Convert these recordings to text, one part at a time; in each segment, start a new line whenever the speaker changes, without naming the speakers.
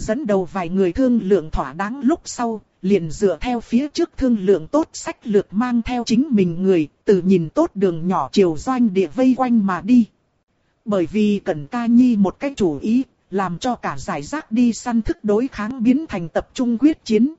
dẫn đầu vài người thương lượng thỏa đáng lúc sau, liền dựa theo phía trước thương lượng tốt sách lược mang theo chính mình người, từ nhìn tốt đường nhỏ chiều doanh địa vây quanh mà đi. Bởi vì Cẩn Ca Nhi một cái chủ ý, làm cho cả giải rác đi săn thức đối kháng biến thành tập trung quyết chiến.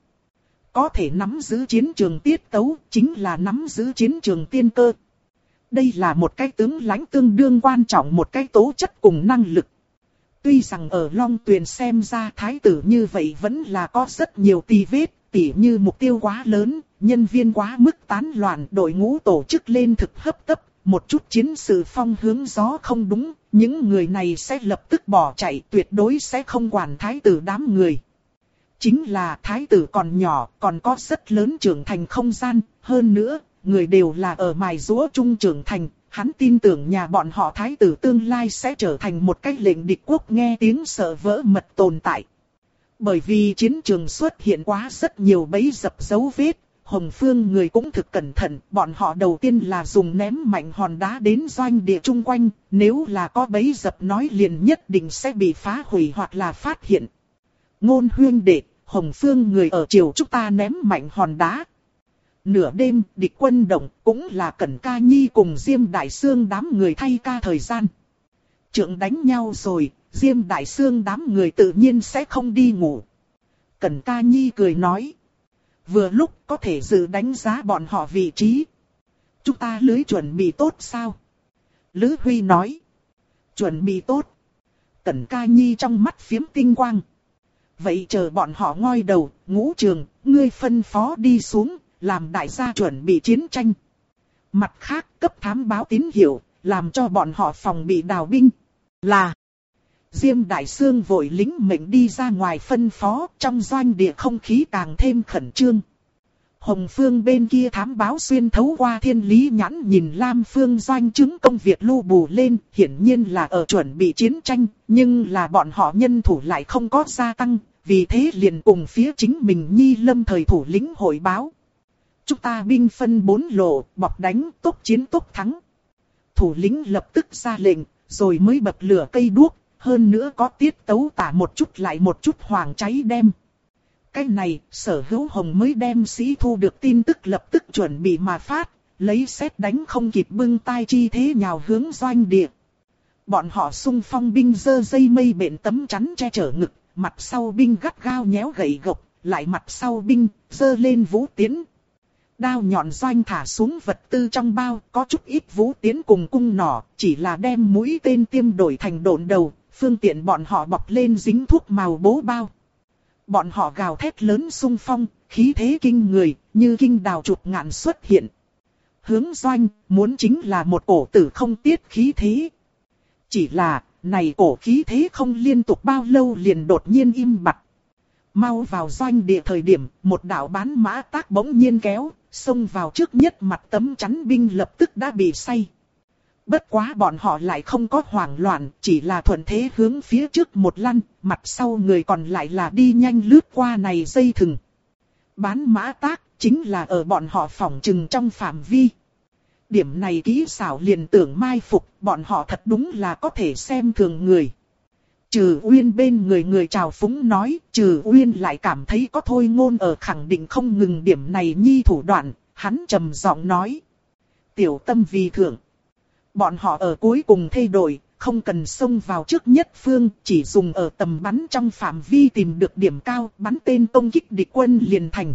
Có thể nắm giữ chiến trường tiết tấu, chính là nắm giữ chiến trường tiên cơ. Đây là một cái tướng lãnh tương đương quan trọng một cái tố chất cùng năng lực. Tuy rằng ở Long Tuyền xem ra thái tử như vậy vẫn là có rất nhiều tì vết, tỉ như mục tiêu quá lớn, nhân viên quá mức tán loạn, đội ngũ tổ chức lên thực hấp tấp, một chút chiến sự phong hướng gió không đúng, những người này sẽ lập tức bỏ chạy, tuyệt đối sẽ không quản thái tử đám người. Chính là thái tử còn nhỏ, còn có rất lớn trưởng thành không gian, hơn nữa, người đều là ở mài giũa trung trưởng thành, hắn tin tưởng nhà bọn họ thái tử tương lai sẽ trở thành một cái lệnh địch quốc nghe tiếng sợ vỡ mật tồn tại. Bởi vì chiến trường xuất hiện quá rất nhiều bẫy dập dấu vết, Hồng Phương người cũng thực cẩn thận, bọn họ đầu tiên là dùng ném mạnh hòn đá đến doanh địa chung quanh, nếu là có bẫy dập nói liền nhất định sẽ bị phá hủy hoặc là phát hiện. Ngôn huyên đệ, Hồng Phương người ở chiều chúng ta ném mạnh hòn đá. Nửa đêm, địch quân động, cũng là Cẩn Ca Nhi cùng Diêm Đại Sương đám người thay ca thời gian. Trượng đánh nhau rồi, Diêm Đại Sương đám người tự nhiên sẽ không đi ngủ. Cẩn Ca Nhi cười nói. Vừa lúc có thể dự đánh giá bọn họ vị trí. Chúng ta lưới chuẩn bị tốt sao? Lữ Huy nói. Chuẩn bị tốt. Cẩn Ca Nhi trong mắt phiếm tinh quang. Vậy chờ bọn họ ngoi đầu, Ngũ Trường, ngươi phân phó đi xuống, làm đại gia chuẩn bị chiến tranh. Mặt khác cấp thám báo tín hiệu, làm cho bọn họ phòng bị đào binh. Là Diêm Đại Sương vội lính mệnh đi ra ngoài phân phó, trong doanh địa không khí càng thêm khẩn trương. Hồng Phương bên kia thám báo xuyên thấu qua thiên lý nhãn nhìn Lam Phương doanh chứng công việc lưu bù lên, hiển nhiên là ở chuẩn bị chiến tranh, nhưng là bọn họ nhân thủ lại không có gia tăng, vì thế liền cùng phía chính mình Nhi Lâm thời thủ lĩnh hội báo. Chúng ta binh phân 4 lộ, bọc đánh, tốc chiến tốc thắng. Thủ lĩnh lập tức ra lệnh, rồi mới bật lửa cây đuốc, hơn nữa có tiết tấu tả một chút lại một chút hoàng cháy đem. Cái này, Sở Hữu Hồng mới đem sĩ thu được tin tức lập tức chuẩn bị mà phát, lấy sét đánh không kịp bưng tay chi thế nhào hướng doanh địa. Bọn họ xung phong binh giơ dây mây bện tấm chắn che chở ngực, mặt sau binh gắt gao nhéo gậy gộc, lại mặt sau binh giơ lên vũ tiến. Đao nhọn doanh thả xuống vật tư trong bao, có chút ít vũ tiến cùng cung nỏ, chỉ là đem mũi tên tiêm đổi thành độn đầu, phương tiện bọn họ bọc lên dính thuốc màu bố bao. Bọn họ gào thét lớn xung phong, khí thế kinh người, như kinh đào chụp ngạn xuất hiện. Hướng doanh, muốn chính là một cổ tử không tiết khí thế. Chỉ là, này cổ khí thế không liên tục bao lâu liền đột nhiên im bặt. Mau vào doanh địa thời điểm, một đạo bán mã tác bỗng nhiên kéo, xông vào trước nhất mặt tấm chắn binh lập tức đã bị say. Bất quá bọn họ lại không có hoảng loạn, chỉ là thuận thế hướng phía trước một lăn, mặt sau người còn lại là đi nhanh lướt qua này dây thừng. Bán mã tác, chính là ở bọn họ phỏng chừng trong phạm vi. Điểm này kỹ xảo liền tưởng mai phục, bọn họ thật đúng là có thể xem thường người. Trừ Uyên bên người chào phúng nói, Trừ Uyên lại cảm thấy có thôi ngôn ở khẳng định không ngừng điểm này nhi thủ đoạn, hắn trầm giọng nói. Tiểu tâm vì thượng. Bọn họ ở cuối cùng thay đổi, không cần xông vào trước nhất phương, chỉ dùng ở tầm bắn trong phạm vi tìm được điểm cao, bắn tên công kích địch quân liền thành.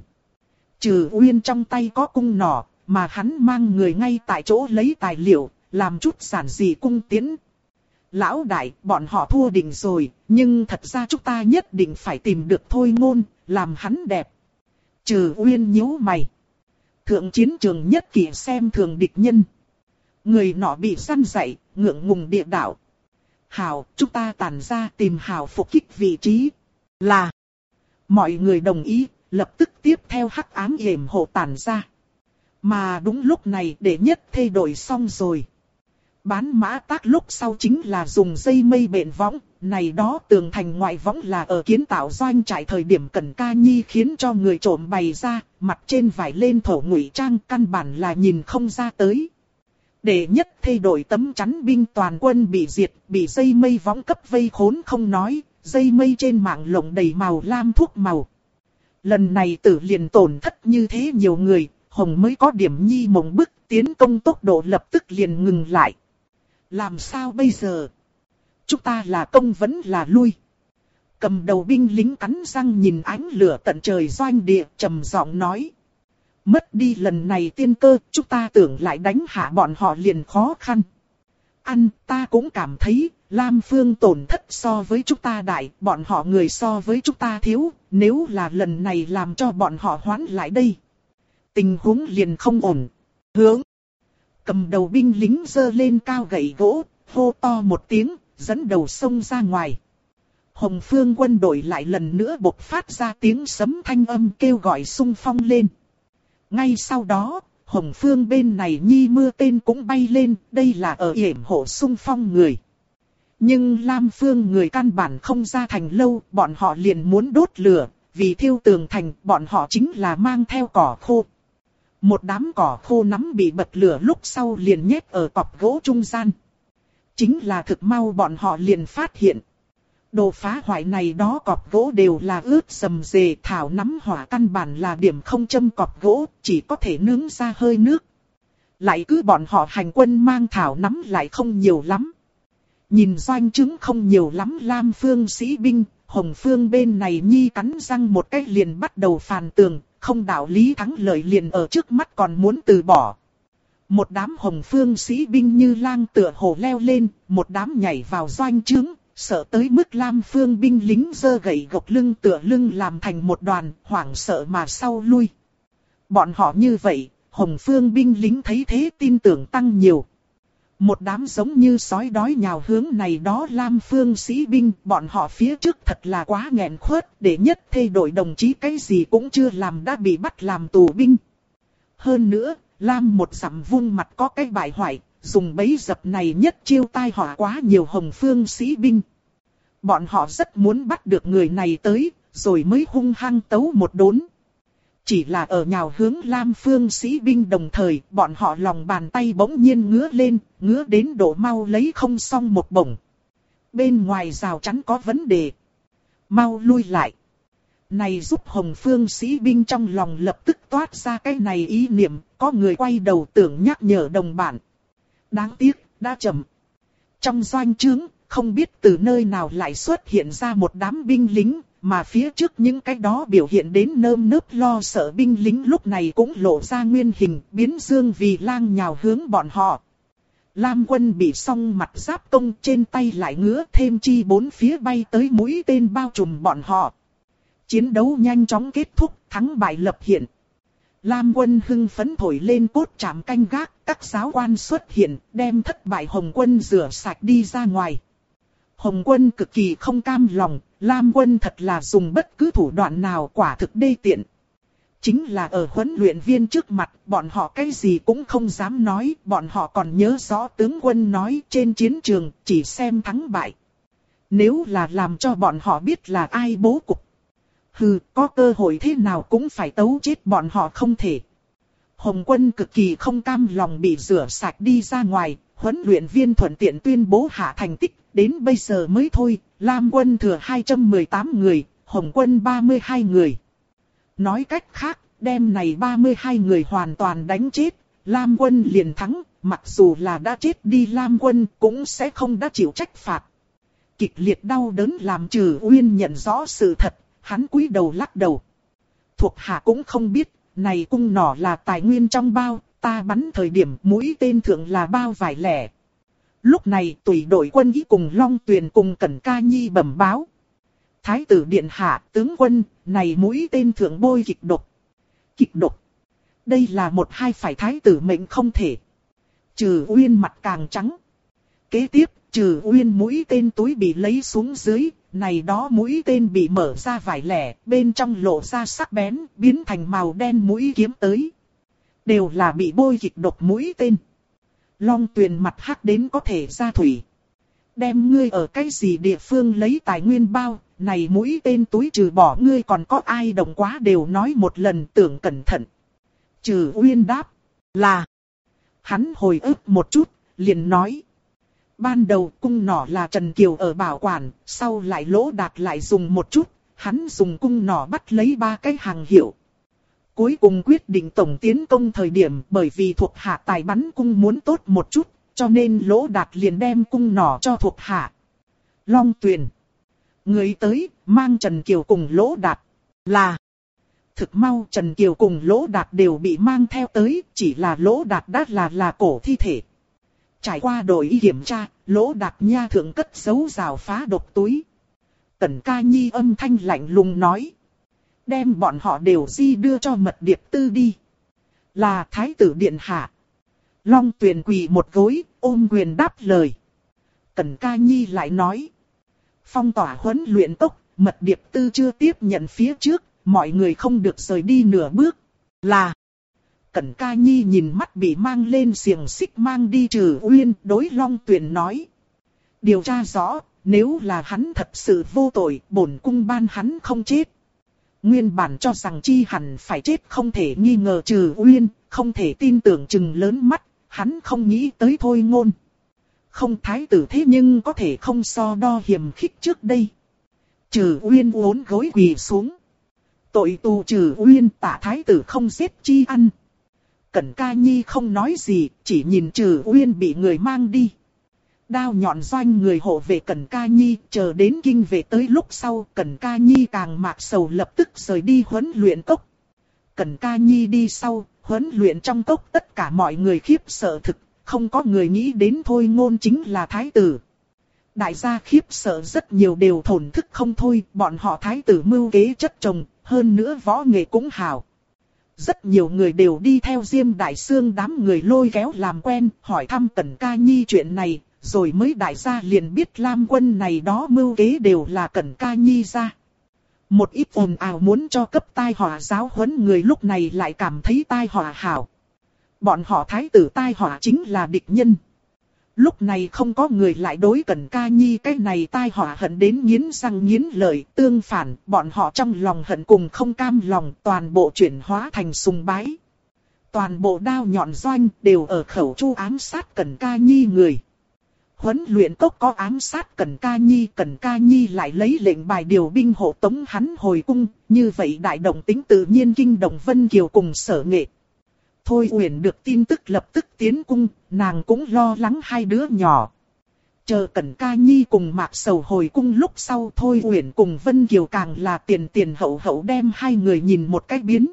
Trừ Uyên trong tay có cung nỏ, mà hắn mang người ngay tại chỗ lấy tài liệu, làm chút giản dị cung tiễn. Lão đại, bọn họ thua định rồi, nhưng thật ra chúng ta nhất định phải tìm được thôi ngôn, làm hắn đẹp. Trừ Uyên nhíu mày. Thượng chiến trường nhất kỷ xem thường địch nhân. Người nọ bị săn dậy, ngượng ngùng địa đạo. Hảo, chúng ta tản ra tìm Hảo phục kích vị trí. Là. Mọi người đồng ý, lập tức tiếp theo hắc ám yểm hộ tản ra. Mà đúng lúc này đệ nhất thay đổi xong rồi. Bán mã tác lúc sau chính là dùng dây mây bện võng, này đó tường thành ngoại võng là ở kiến tạo doanh trại thời điểm Cẩn Ca Nhi khiến cho người trộm bày ra, mặt trên vải lên thổ ngụy trang căn bản là nhìn không ra tới. Đệ nhất thay đổi tấm chắn binh toàn quân bị diệt, bị dây mây võng cấp vây khốn không nói, dây mây trên mạng lộng đầy màu lam thuốc màu. Lần này Tử liền tổn thất như thế nhiều người, Hồng mới có điểm nhi mộng bức, tiến công tốc độ lập tức liền ngừng lại. Làm sao bây giờ? Chúng ta là công vẫn là lui? Cầm đầu binh lính cắn răng nhìn ánh lửa tận trời doanh địa, trầm giọng nói. Mất đi lần này tiên cơ, chúng ta tưởng lại đánh hạ bọn họ liền khó khăn. Ta cũng cảm thấy, Lam Phương tổn thất so với chúng ta đại, bọn họ người so với chúng ta thiếu, nếu là lần này làm cho bọn họ hoán lại đây. Tình huống liền không ổn. Hướng. Cầm đầu binh lính giơ lên cao gậy gỗ, hô to một tiếng, dẫn đầu xông ra ngoài. Hồng Phương quân đội lại lần nữa bộc phát ra tiếng sấm thanh âm kêu gọi xung phong lên. Ngay sau đó, Hồng Phương bên này nhi mưa tên cũng bay lên, đây là ở yểm hộ xung phong người. Nhưng Lam Phương người căn bản không ra thành lâu, bọn họ liền muốn đốt lửa, vì thiêu tường thành, bọn họ chính là mang theo cỏ khô. Một đám cỏ khô nắm bị bật lửa lúc sau liền nhét ở cọc gỗ trung gian. Chính là thực mau bọn họ liền phát hiện. Đồ phá hoại này đó cọc gỗ đều là ướt sầm rề, thảo nắm hỏa căn bản là điểm không châm cọc gỗ, chỉ có thể nướng ra hơi nước. Lại cứ bọn họ hành quân mang thảo nắm lại không nhiều lắm. Nhìn doanh chứng không nhiều lắm Lam Phương sĩ binh, Hồng Phương bên này nhi cắn răng một cái liền bắt đầu phàn tường, không đạo lý thắng lợi liền ở trước mắt còn muốn từ bỏ. Một đám Hồng Phương sĩ binh như lang tựa hồ leo lên, một đám nhảy vào doanh trướng, sợ tới mức Lam Phương binh lính giơ gậy gộc lưng tựa lưng làm thành một đoàn, hoảng sợ mà sau lui. Bọn họ như vậy, Hồng Phương binh lính thấy thế tin tưởng tăng nhiều. Một đám giống như sói đói nhào hướng này đó Lam Phương sĩ binh, bọn họ phía trước thật là quá nghẹn khuất, để nhất thê đội đồng chí cái gì cũng chưa làm đã bị bắt làm tù binh. Hơn nữa, Lam một dặm vung mặt có cái bại hoại, dùng bẫy dập này nhất chiêu tai họa quá nhiều Hồng Phương sĩ binh. Bọn họ rất muốn bắt được người này tới, rồi mới hung hăng tấu một đốn. Chỉ là ở nhào hướng Lam Phương sĩ binh đồng thời, bọn họ lòng bàn tay bỗng nhiên ngứa lên, ngứa đến độ mau lấy không xong một bổng. Bên ngoài rào chắn có vấn đề. Mau lui lại. Này giúp Hồng Phương sĩ binh trong lòng lập tức toát ra cái này ý niệm, có người quay đầu tưởng nhắc nhở đồng bạn. Đáng tiếc, đã chậm. Trong doanh trướng, không biết từ nơi nào lại xuất hiện ra một đám binh lính, mà phía trước những cái đó biểu hiện đến nơm nớp lo sợ binh lính lúc này cũng lộ ra nguyên hình, biến dương vì lang nhào hướng bọn họ. Lam quân bị song mặt giáp công trên tay lại ngứa thêm chi bốn phía bay tới mũi tên bao trùm bọn họ. Chiến đấu nhanh chóng kết thúc, thắng bại lập hiện. Lam quân hưng phấn thổi lên cốt trảm canh gác, các giáo quan xuất hiện, đem thất bại Hồng quân rửa sạch đi ra ngoài. Hồng quân cực kỳ không cam lòng, Lam quân thật là dùng bất cứ thủ đoạn nào quả thực đê tiện. Chính là ở huấn luyện viên trước mặt, bọn họ cái gì cũng không dám nói, bọn họ còn nhớ rõ tướng quân nói trên chiến trường, chỉ xem thắng bại. Nếu là làm cho bọn họ biết là ai bố cục. Có cơ hội thế nào cũng phải tấu chết bọn họ không thể. Hồng quân cực kỳ không cam lòng bị rửa sạch đi ra ngoài, huấn luyện viên thuận tiện tuyên bố hạ thành tích, đến bây giờ mới thôi, Lam quân thừa 218 người, Hồng quân 32 người. Nói cách khác, đêm này 32 người hoàn toàn đánh chết, Lam quân liền thắng, mặc dù là đã chết đi Lam quân cũng sẽ không đã chịu trách phạt. Kịch liệt đau đớn làm Trừ Uyên nhận rõ sự thật, hắn cúi đầu lắc đầu. Thuộc hạ cũng không biết, này cung nỏ là tài nguyên trong bao, ta bắn thời điểm mũi tên thượng là bao vải lẻ. Lúc này tùy đội quân ý cùng Long Tuyền cùng Cẩn Ca Nhi bẩm báo. Thái tử điện hạ, tướng quân, này mũi tên thượng bôi kịch độc. Kịch độc. Đây là một hai phải thái tử mệnh không thể. Trừ Uyên mặt càng trắng. Kế tiếp, Trừ Uyên mũi tên túi bị lấy xuống dưới, này đó mũi tên bị mở ra vải lẻ, bên trong lộ ra sắc bén, biến thành màu đen mũi kiếm tới. Đều là bị bôi kịch độc mũi tên. Long Tuyền mặt hắc đến có thể ra thủy. Đem ngươi ở cái gì địa phương lấy tài nguyên bao, này mũi tên túi trừ bỏ ngươi còn có ai động quá đều nói một lần tưởng cẩn thận. Trừ Uyên đáp là. Hắn hồi ức một chút, liền nói. Ban đầu cung nỏ là Trần Kiều ở bảo quản, sau lại Lỗ Đạt lại dùng một chút, hắn dùng cung nỏ bắt lấy 3 cái hàng hiệu. Cuối cùng quyết định tổng tiến công thời điểm, bởi vì thuộc hạ tài bắn cung muốn tốt một chút, cho nên Lỗ Đạt liền đem cung nỏ cho thuộc hạ. Long Tuyền. Người tới, mang Trần Kiều cùng Lỗ Đạt. Là. Thực mau Trần Kiều cùng Lỗ Đạt đều bị mang theo tới, chỉ là Lỗ Đạt đã là cổ thi thể. Trải qua đội y kiểm tra, Lỗ Đạt nha thượng cất giấu rào phá độc túi. Tần Ca Nhi âm thanh lạnh lùng nói. Đem bọn họ đều di đưa cho Mật Điệp Tư đi. Là Thái tử điện hạ. Long Tuyền quỳ một gối, ôm quyền đáp lời. Tần Ca Nhi lại nói. Phong tỏa huấn luyện tốc, Mật Điệp Tư chưa tiếp nhận phía trước, mọi người không được rời đi nửa bước. Là. Cẩn Ca Nhi nhìn mắt bị mang lên xiềng xích mang đi Trừ Uyên, đối Long Tuyền nói. Điều tra rõ, nếu là hắn thật sự vô tội, bổn cung ban hắn không chết. Nguyên bản cho rằng chi hẳn phải chết không thể nghi ngờ Trừ Uyên, không thể tin tưởng chừng lớn mắt, hắn không nghĩ tới Thôi Ngôn. Không thái tử thế nhưng có thể không so đo hiềm khích trước đây. Trừ Uyên uốn gối quỳ xuống. Tội tù Trừ Uyên, tạ thái tử không giết chi ăn. Cẩn Ca Nhi không nói gì, chỉ nhìn Trừ Uyên bị người mang đi. Đao nhọn doanh người hộ về Cẩn Ca Nhi, chờ đến kinh về tới lúc sau, Cẩn Ca Nhi càng mạc sầu lập tức rời đi huấn luyện cốc. Cẩn Ca Nhi đi sau, huấn luyện trong cốc tất cả mọi người khiếp sợ thực, không có người nghĩ đến Thôi Ngôn chính là thái tử. Đại gia khiếp sợ rất nhiều đều thổn thức không thôi, bọn họ thái tử mưu kế chất chồng, hơn nữa võ nghệ cũng hào. Rất nhiều người đều đi theo Diêm Đại Sương đám người lôi kéo làm quen, hỏi thăm Cẩn Ca Nhi chuyện này, rồi mới đại gia liền biết Lam Quân này đó mưu kế đều là Cẩn Ca Nhi ra. Một ít ồn ào muốn cho cấp tai họa giáo huấn người lúc này lại cảm thấy tai họa hảo. Bọn họ thái tử tai họa chính là địch nhân. Lúc này không có người lại đối Cẩn Ca Nhi cái này tai họa hận đến nghiến răng nghiến lợi, tương phản, bọn họ trong lòng hận cùng không cam lòng, toàn bộ chuyển hóa thành sùng bái. Toàn bộ đao nhọn doanh đều ở khẩu chu ám sát Cẩn Ca Nhi người. Huấn luyện cốc có ám sát Cẩn Ca Nhi lại lấy lệnh bài điều binh hộ tống hắn hồi cung, như vậy đại động tính tự nhiên kinh động Vân Kiều cùng Sở Nghệ. Thôi Uyển được tin tức lập tức tiến cung, nàng cũng lo lắng hai đứa nhỏ. Chờ Cẩn Ca Nhi cùng Mạc Sầu hồi cung lúc sau, Thôi Uyển cùng Vân Kiều càng là tiền hậu hậu đem hai người nhìn một cái biến.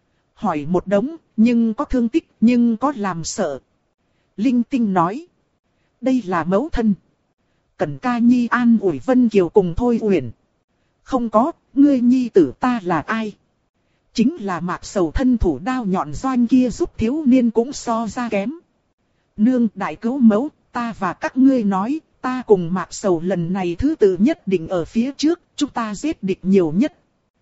Hỏi một đống, nhưng có thương tích, nhưng có làm sợ. Linh Tinh nói. Đây là mẫu thân. Cẩn Ca Nhi an ủi Vân Kiều cùng Thôi Uyển. Không có, ngươi nhi tử ta là ai? Chính là Mạc Sầu thân thủ đao nhọn doanh kia giúp thiếu niên cũng so ra kém. Nương đại cứu mẫu, ta và các ngươi nói, ta cùng Mạc Sầu lần này thứ tự nhất định ở phía trước, chúng ta giết địch nhiều nhất.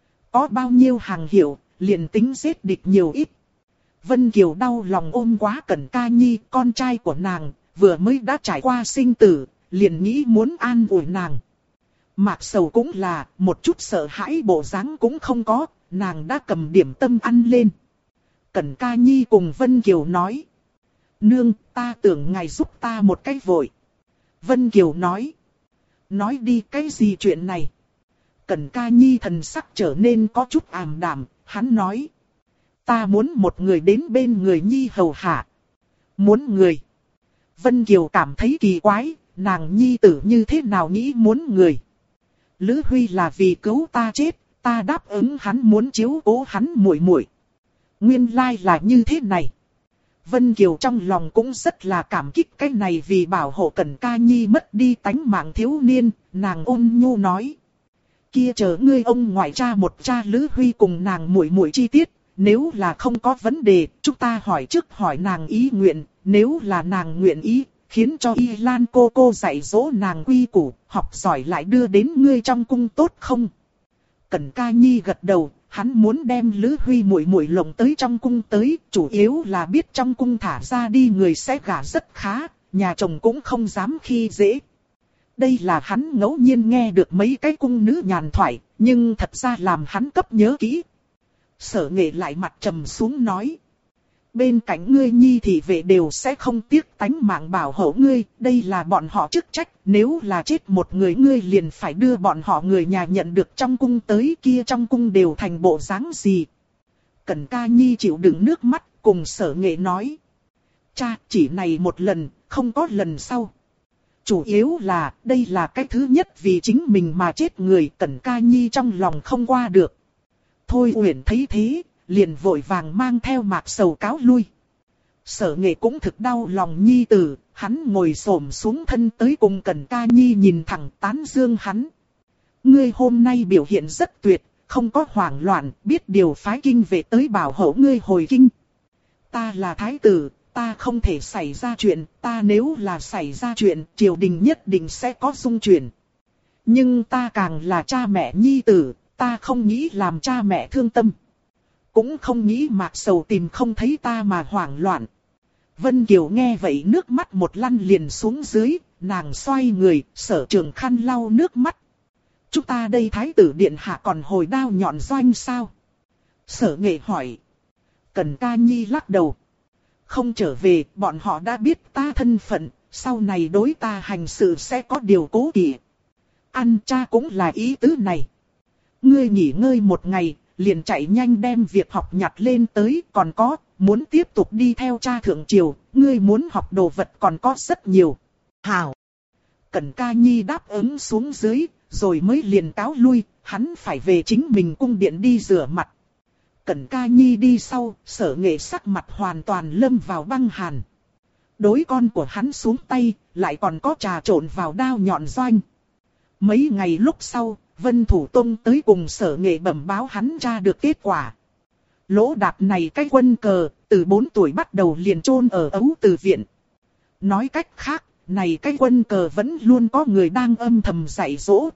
Có bao nhiêu hàng hiệu, liền tính giết địch nhiều ít. Vân Kiều đau lòng ôm quá Cẩn Ca Nhi, con trai của nàng, vừa mới đã trải qua sinh tử, liền nghĩ muốn an ủi nàng. Mạc Sầu cũng là, một chút sợ hãi bộ dáng cũng không có, nàng đã cầm điểm tâm ăn lên. Cẩn Ca Nhi cùng Vân Kiều nói. Nương, ta tưởng ngài giúp ta một cái vội. Vân Kiều nói. Nói đi cái gì chuyện này. Cẩn Ca Nhi thần sắc trở nên có chút ảm đạm, hắn nói. Ta muốn một người đến bên người Nhi hầu hạ. Muốn người. Vân Kiều cảm thấy kỳ quái, nàng Nhi tử như thế nào nghĩ muốn người. Lữ Huy là vì cứu ta chết, ta đáp ứng hắn muốn chiếu cố hắn muội muội. Nguyên lai là như thế này. Vân Kiều trong lòng cũng rất là cảm kích cái này vì bảo hộ Cẩn Ca Nhi mất đi tánh mạng thiếu niên, nàng ôn nhu nói. Kia chờ ngươi ông ngoại cha một cha Lữ Huy cùng nàng muội muội chi tiết, nếu là không có vấn đề, chúng ta hỏi trước hỏi nàng ý nguyện, nếu là nàng nguyện ý, khiến cho Y Lan cô dạy dỗ nàng quy củ, học giỏi lại đưa đến ngươi trong cung tốt không? Cẩn Ca Nhi gật đầu, hắn muốn đem Lữ Huy muội muội lộng tới trong cung tới, chủ yếu là biết trong cung thả ra đi người sẽ gả rất khá, nhà chồng cũng không dám khi dễ. Đây là hắn ngẫu nhiên nghe được mấy cái cung nữ nhàn thoại, nhưng thật ra làm hắn cấp nhớ kỹ. Sở Nghệ lại mặt trầm xuống nói. bên cạnh ngươi nhi thị vệ đều sẽ không tiếc tánh mạng bảo hộ ngươi, đây là bọn họ chức trách, nếu là chết một người ngươi liền phải đưa bọn họ người nhà nhận được trong cung tới, kia trong cung đều thành bộ dáng gì. Cẩn Ca Nhi chịu đựng nước mắt, cùng Sở Nghệ nói. Cha, chỉ này một lần, không có lần sau. Chủ yếu là, đây là cái thứ nhất vì chính mình mà chết người, Cẩn Ca Nhi trong lòng không qua được. Thôi Uyển thấy thế, liền vội vàng mang theo Mạc Sầu cáo lui. Sở Nghệ cũng thực đau lòng nhi tử, hắn ngồi xổm xuống thân tới cùng Cẩn Ca Nhi nhìn thẳng tán dương hắn. Ngươi hôm nay biểu hiện rất tuyệt, không có hoảng loạn, biết điều phái kinh về tới bảo hộ ngươi hồi kinh. Ta là thái tử, ta không thể xảy ra chuyện, ta nếu là xảy ra chuyện, triều đình nhất định sẽ có dung chuyển. Nhưng ta càng là cha mẹ nhi tử, ta không nghĩ làm cha mẹ thương tâm. Cũng không nghĩ Mạc Sầu tìm không thấy ta mà hoảng loạn. Vân Kiều nghe vậy nước mắt một lăn liền xuống dưới, nàng xoay người, Sở Trường khăn lau nước mắt. Chúng ta đây thái tử điện hạ còn hồi đao nhọn doanh sao? Sở Nghệ hỏi. Cẩn Ca Nhi lắc đầu. Không trở về, bọn họ đã biết ta thân phận, sau này đối ta hành sự sẽ có điều cố kỵ. Ăn cha cũng là ý tứ này. Ngươi nghỉ ngơi một ngày, liền chạy nhanh đem việc học nhặt lên tới, còn có, muốn tiếp tục đi theo cha thượng triều, ngươi muốn học đồ vật còn có rất nhiều. Hảo! Cẩn Ca Nhi đáp ứng xuống dưới, rồi mới liền cáo lui, hắn phải về chính mình cung điện đi rửa mặt. Cẩn Ca Nhi đi sau, Sở Nghệ sắc mặt hoàn toàn lâm vào băng hàn. Đối con của hắn xuống tay, lại còn có trà trộn vào đao nhọn doanh. Mấy ngày lúc sau, Vân Thủ Tông tới cùng Sở Nghệ bẩm báo hắn ra được kết quả. Lỗ Đạt này cái quân cờ, từ 4 tuổi bắt đầu liền chôn ở Ấu Từ Viện. Nói cách khác, này cái quân cờ vẫn luôn có người đang âm thầm dạy dỗ.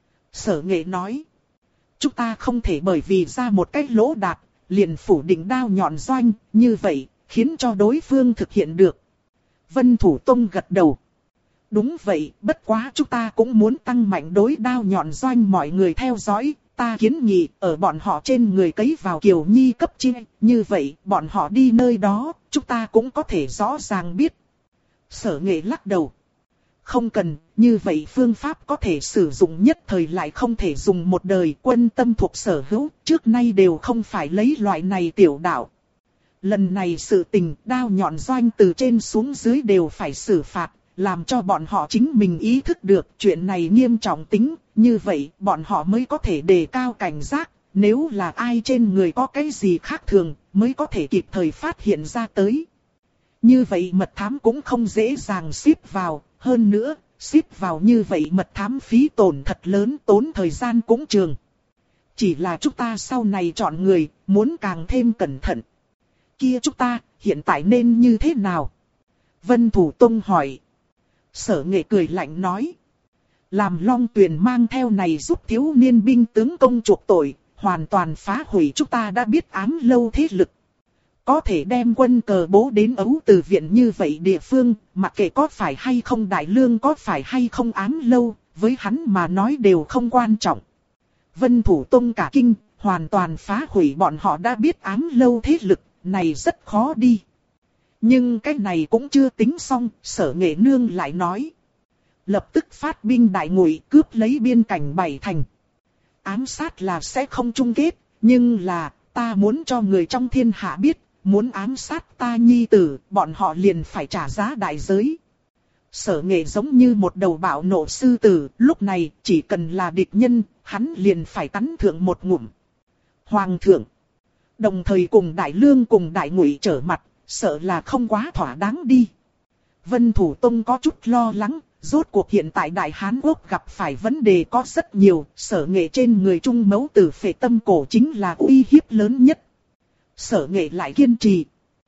Sở Nghệ nói, chúng ta không thể bởi vì ra một cái Lỗ Đạt, liền phủ định đao nhọn doanh, như vậy, khiến cho đối phương thực hiện được. Vân Thủ Tông gật đầu. Đúng vậy, bất quá chúng ta cũng muốn tăng mạnh đối đao nhọn doanh mọi người theo dõi, ta kiến nghị ở bọn họ trên người cấy vào Kiều Nhi cấp chi, như vậy bọn họ đi nơi đó, chúng ta cũng có thể rõ ràng biết. Sở Nghệ lắc đầu. Không cần, như vậy phương pháp có thể sử dụng nhất thời lại không thể dùng một đời, quân tâm thuộc sở hữu, trước nay đều không phải lấy loại này tiểu đạo. Lần này sự tình đao nhọn doanh từ trên xuống dưới đều phải xử phạt. Làm cho bọn họ chính mình ý thức được chuyện này nghiêm trọng tính, như vậy bọn họ mới có thể đề cao cảnh giác, nếu là ai trên người có cái gì khác thường, mới có thể kịp thời phát hiện ra tới. Như vậy mật thám cũng không dễ dàng ship vào, hơn nữa, ship vào như vậy mật thám phí tổn thật lớn, tốn thời gian cũng trường. Chỉ là chúng ta sau này chọn người, muốn càng thêm cẩn thận. Kia chúng ta, hiện tại nên như thế nào? Vân Thủ Tông hỏi. Sở Nghệ cười lạnh nói. Làm Long Tuyền mang theo này giúp thiếu niên binh tướng công chuộc tội, hoàn toàn phá hủy chúng ta đã biết ám lâu thế lực. Có thể đem quân cờ bố đến Ấu Từ Viện như vậy địa phương, mặc kệ có phải hay không đại lương có phải hay không ám lâu, với hắn mà nói đều không quan trọng. Vân Thủ Tông cả kinh, hoàn toàn phá hủy bọn họ đã biết ám lâu thế lực, này rất khó đi. Nhưng cái này cũng chưa tính xong, Sở Nghệ Nương lại nói. Lập tức phát binh đại ngụy cướp lấy biên cảnh 7 thành. Ám sát là sẽ không chung kết, nhưng là, ta muốn cho người trong thiên hạ biết, muốn ám sát ta nhi tử, bọn họ liền phải trả giá đại giới. Sở Nghệ giống như một đầu bạo nộ sư tử, lúc này chỉ cần là địch nhân, hắn liền phải cắn thượng một ngụm. Hoàng thượng, đồng thời cùng đại lương cùng đại ngụy trở mặt. Sợ là không quá thỏa đáng đi. Vân Thủ Tông có chút lo lắng, rốt cuộc hiện tại Đại Hán Quốc gặp phải vấn đề có rất nhiều, Sở Nghệ trên người Trung Mẫu Tử phệ tâm cổ chính là uy hiếp lớn nhất. Sở Nghệ lại kiên trì.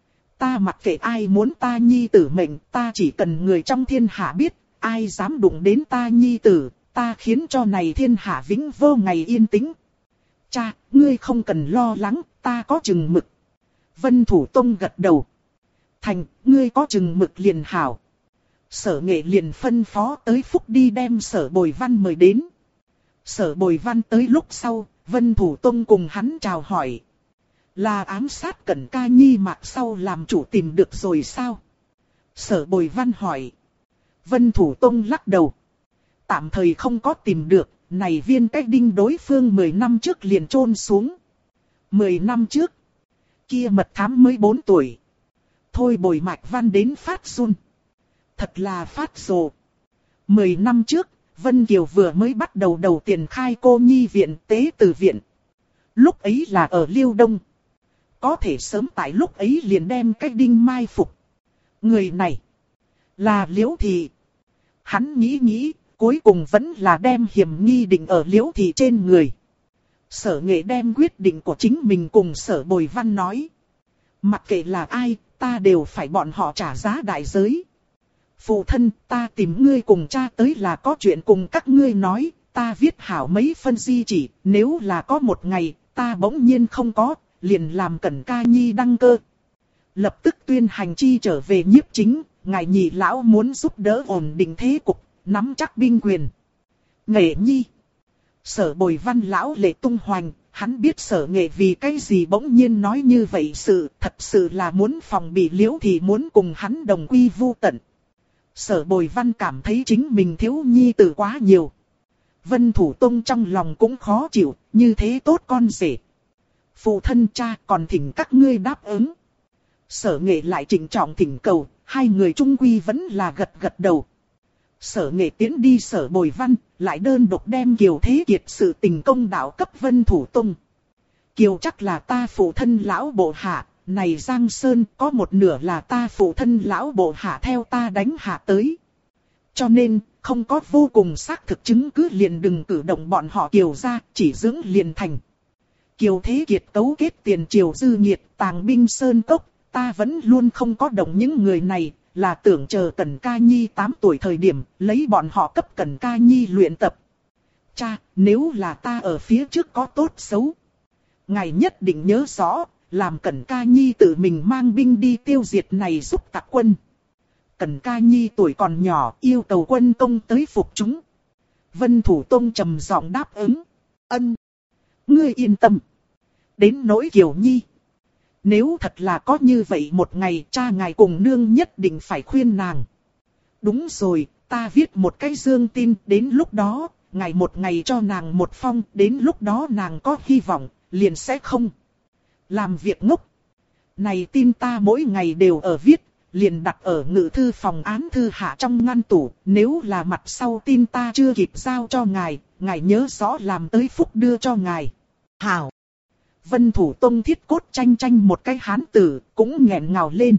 Ta mặc kệ ai muốn ta nhi tử mệnh, ta chỉ cần người trong thiên hạ biết, ai dám đụng đến ta nhi tử, ta khiến cho này thiên hạ vĩnh vô ngày yên tĩnh. Cha, ngươi không cần lo lắng, ta có chừng mực. Vân Thủ Tông gật đầu. Thành, ngươi có chừng mực liền hảo. Sở Nghệ liền phân phó tới Phúc đi đem Sở Bồi Văn mời đến. Sở Bồi Văn tới lúc sau, Vân Thủ Tông cùng hắn chào hỏi. Là ám sát Cẩn Ca Nhi Mạc sau làm chủ tìm được rồi sao? Sở Bồi Văn hỏi. Vân Thủ Tông lắc đầu. Tạm thời không có tìm được, này viên cách đinh đối phương 10 năm trước liền chôn xuống. 10 năm trước, kia mật thám mới 4 tuổi. Thôi Bồi Mạch Văn đến phát run. Thật là phát rồ. 10 năm trước, Vân Kiều vừa mới bắt đầu đầu tiền khai cô nhi viện tế từ viện. Lúc ấy là ở Liêu Đông. Có thể sớm tại lúc ấy liền đem cách đinh mai phục. Người này là Liễu Thị. Hắn nghĩ, cuối cùng vẫn là đem hiểm nghi định ở Liễu Thị trên người. Sở Nghệ đem quyết định của chính mình cùng Sở Bồi Văn nói. Mặc kệ là ai, ta đều phải bọn họ trả giá đại giới. Phụ thân, ta tìm ngươi cùng cha tới là có chuyện cùng các ngươi nói, ta viết hảo mấy phân di chỉ, nếu là có một ngày, ta bỗng nhiên không có, liền làm Cẩn Ca Nhi đăng cơ. Lập tức tuyên hành chi trở về nhiếp chính, ngài nhị lão muốn giúp đỡ ổn định thế cục, nắm chắc binh quyền. Nghệ Nhi. Sở Bồi Văn lão lệ tung hoành, hắn biết Sở Nghệ vì cái gì bỗng nhiên nói như vậy thật sự là muốn phòng bị Liễu thì muốn cùng hắn đồng quy vu tận. Sở Bồi Văn cảm thấy chính mình thiếu nhi tử quá nhiều. Vân Thủ Tông trong lòng cũng khó chịu, như thế tốt con rể. Phụ thân cha còn thỉnh các ngươi đáp ứng. Sở Nghệ lại trịnh trọng thỉnh cầu, hai người chung quy vẫn là gật đầu. Sở Nghệ tiến đi Sở Bồi Văn, lại đơn độc đem Kiều Thế Kiệt sự tình công đạo cấp Vân Thủ Tông. Kiều chắc là ta phụ thân lão bộ hạ, này Giang Sơn có một nửa là ta phụ thân lão bộ hạ theo ta đánh hạ tới. Cho nên, không có vô cùng xác thực chứng cứ liền đừng cử động bọn họ Kiều ra, chỉ dưỡng liền thành. Kiều Thế Kiệt cấu kết tiền triều dư nhiệt, tàng binh sơn cốc, ta vẫn luôn không có động những người này, là tưởng chờ Cẩn Ca Nhi 8 tuổi thời điểm, lấy bọn họ cấp Cẩn Ca Nhi luyện tập. Cha, nếu là ta ở phía trước có tốt xấu, ngài nhất định nhớ rõ, làm Cẩn Ca Nhi tự mình mang binh đi tiêu diệt này giúp tặc quân. Cẩn Ca Nhi tuổi còn nhỏ, yêu cầu quân công tới phục chúng. Vân Thủ Tông trầm giọng đáp ứng. Ân. Ngươi yên tâm. Đến nỗi Kiều Nhi. Nếu thật là có như vậy một ngày, cha ngài cùng nương nhất định phải khuyên nàng. Đúng rồi, ta viết một cái dương tin, đến lúc đó, ngài một ngày cho nàng một phong, đến lúc đó nàng có hy vọng, liền sẽ không làm việc ngốc. Này tin ta mỗi ngày đều ở viết, liền đặt ở ngự thư phòng án thư hạ trong ngăn tủ, nếu là mặt sau tin ta chưa kịp giao cho ngài, ngài nhớ rõ làm tới phúc đưa cho ngài. Hảo. Vân Thủ Tông thiết cốt tranh một cái hán tử, cũng nghẹn ngào lên.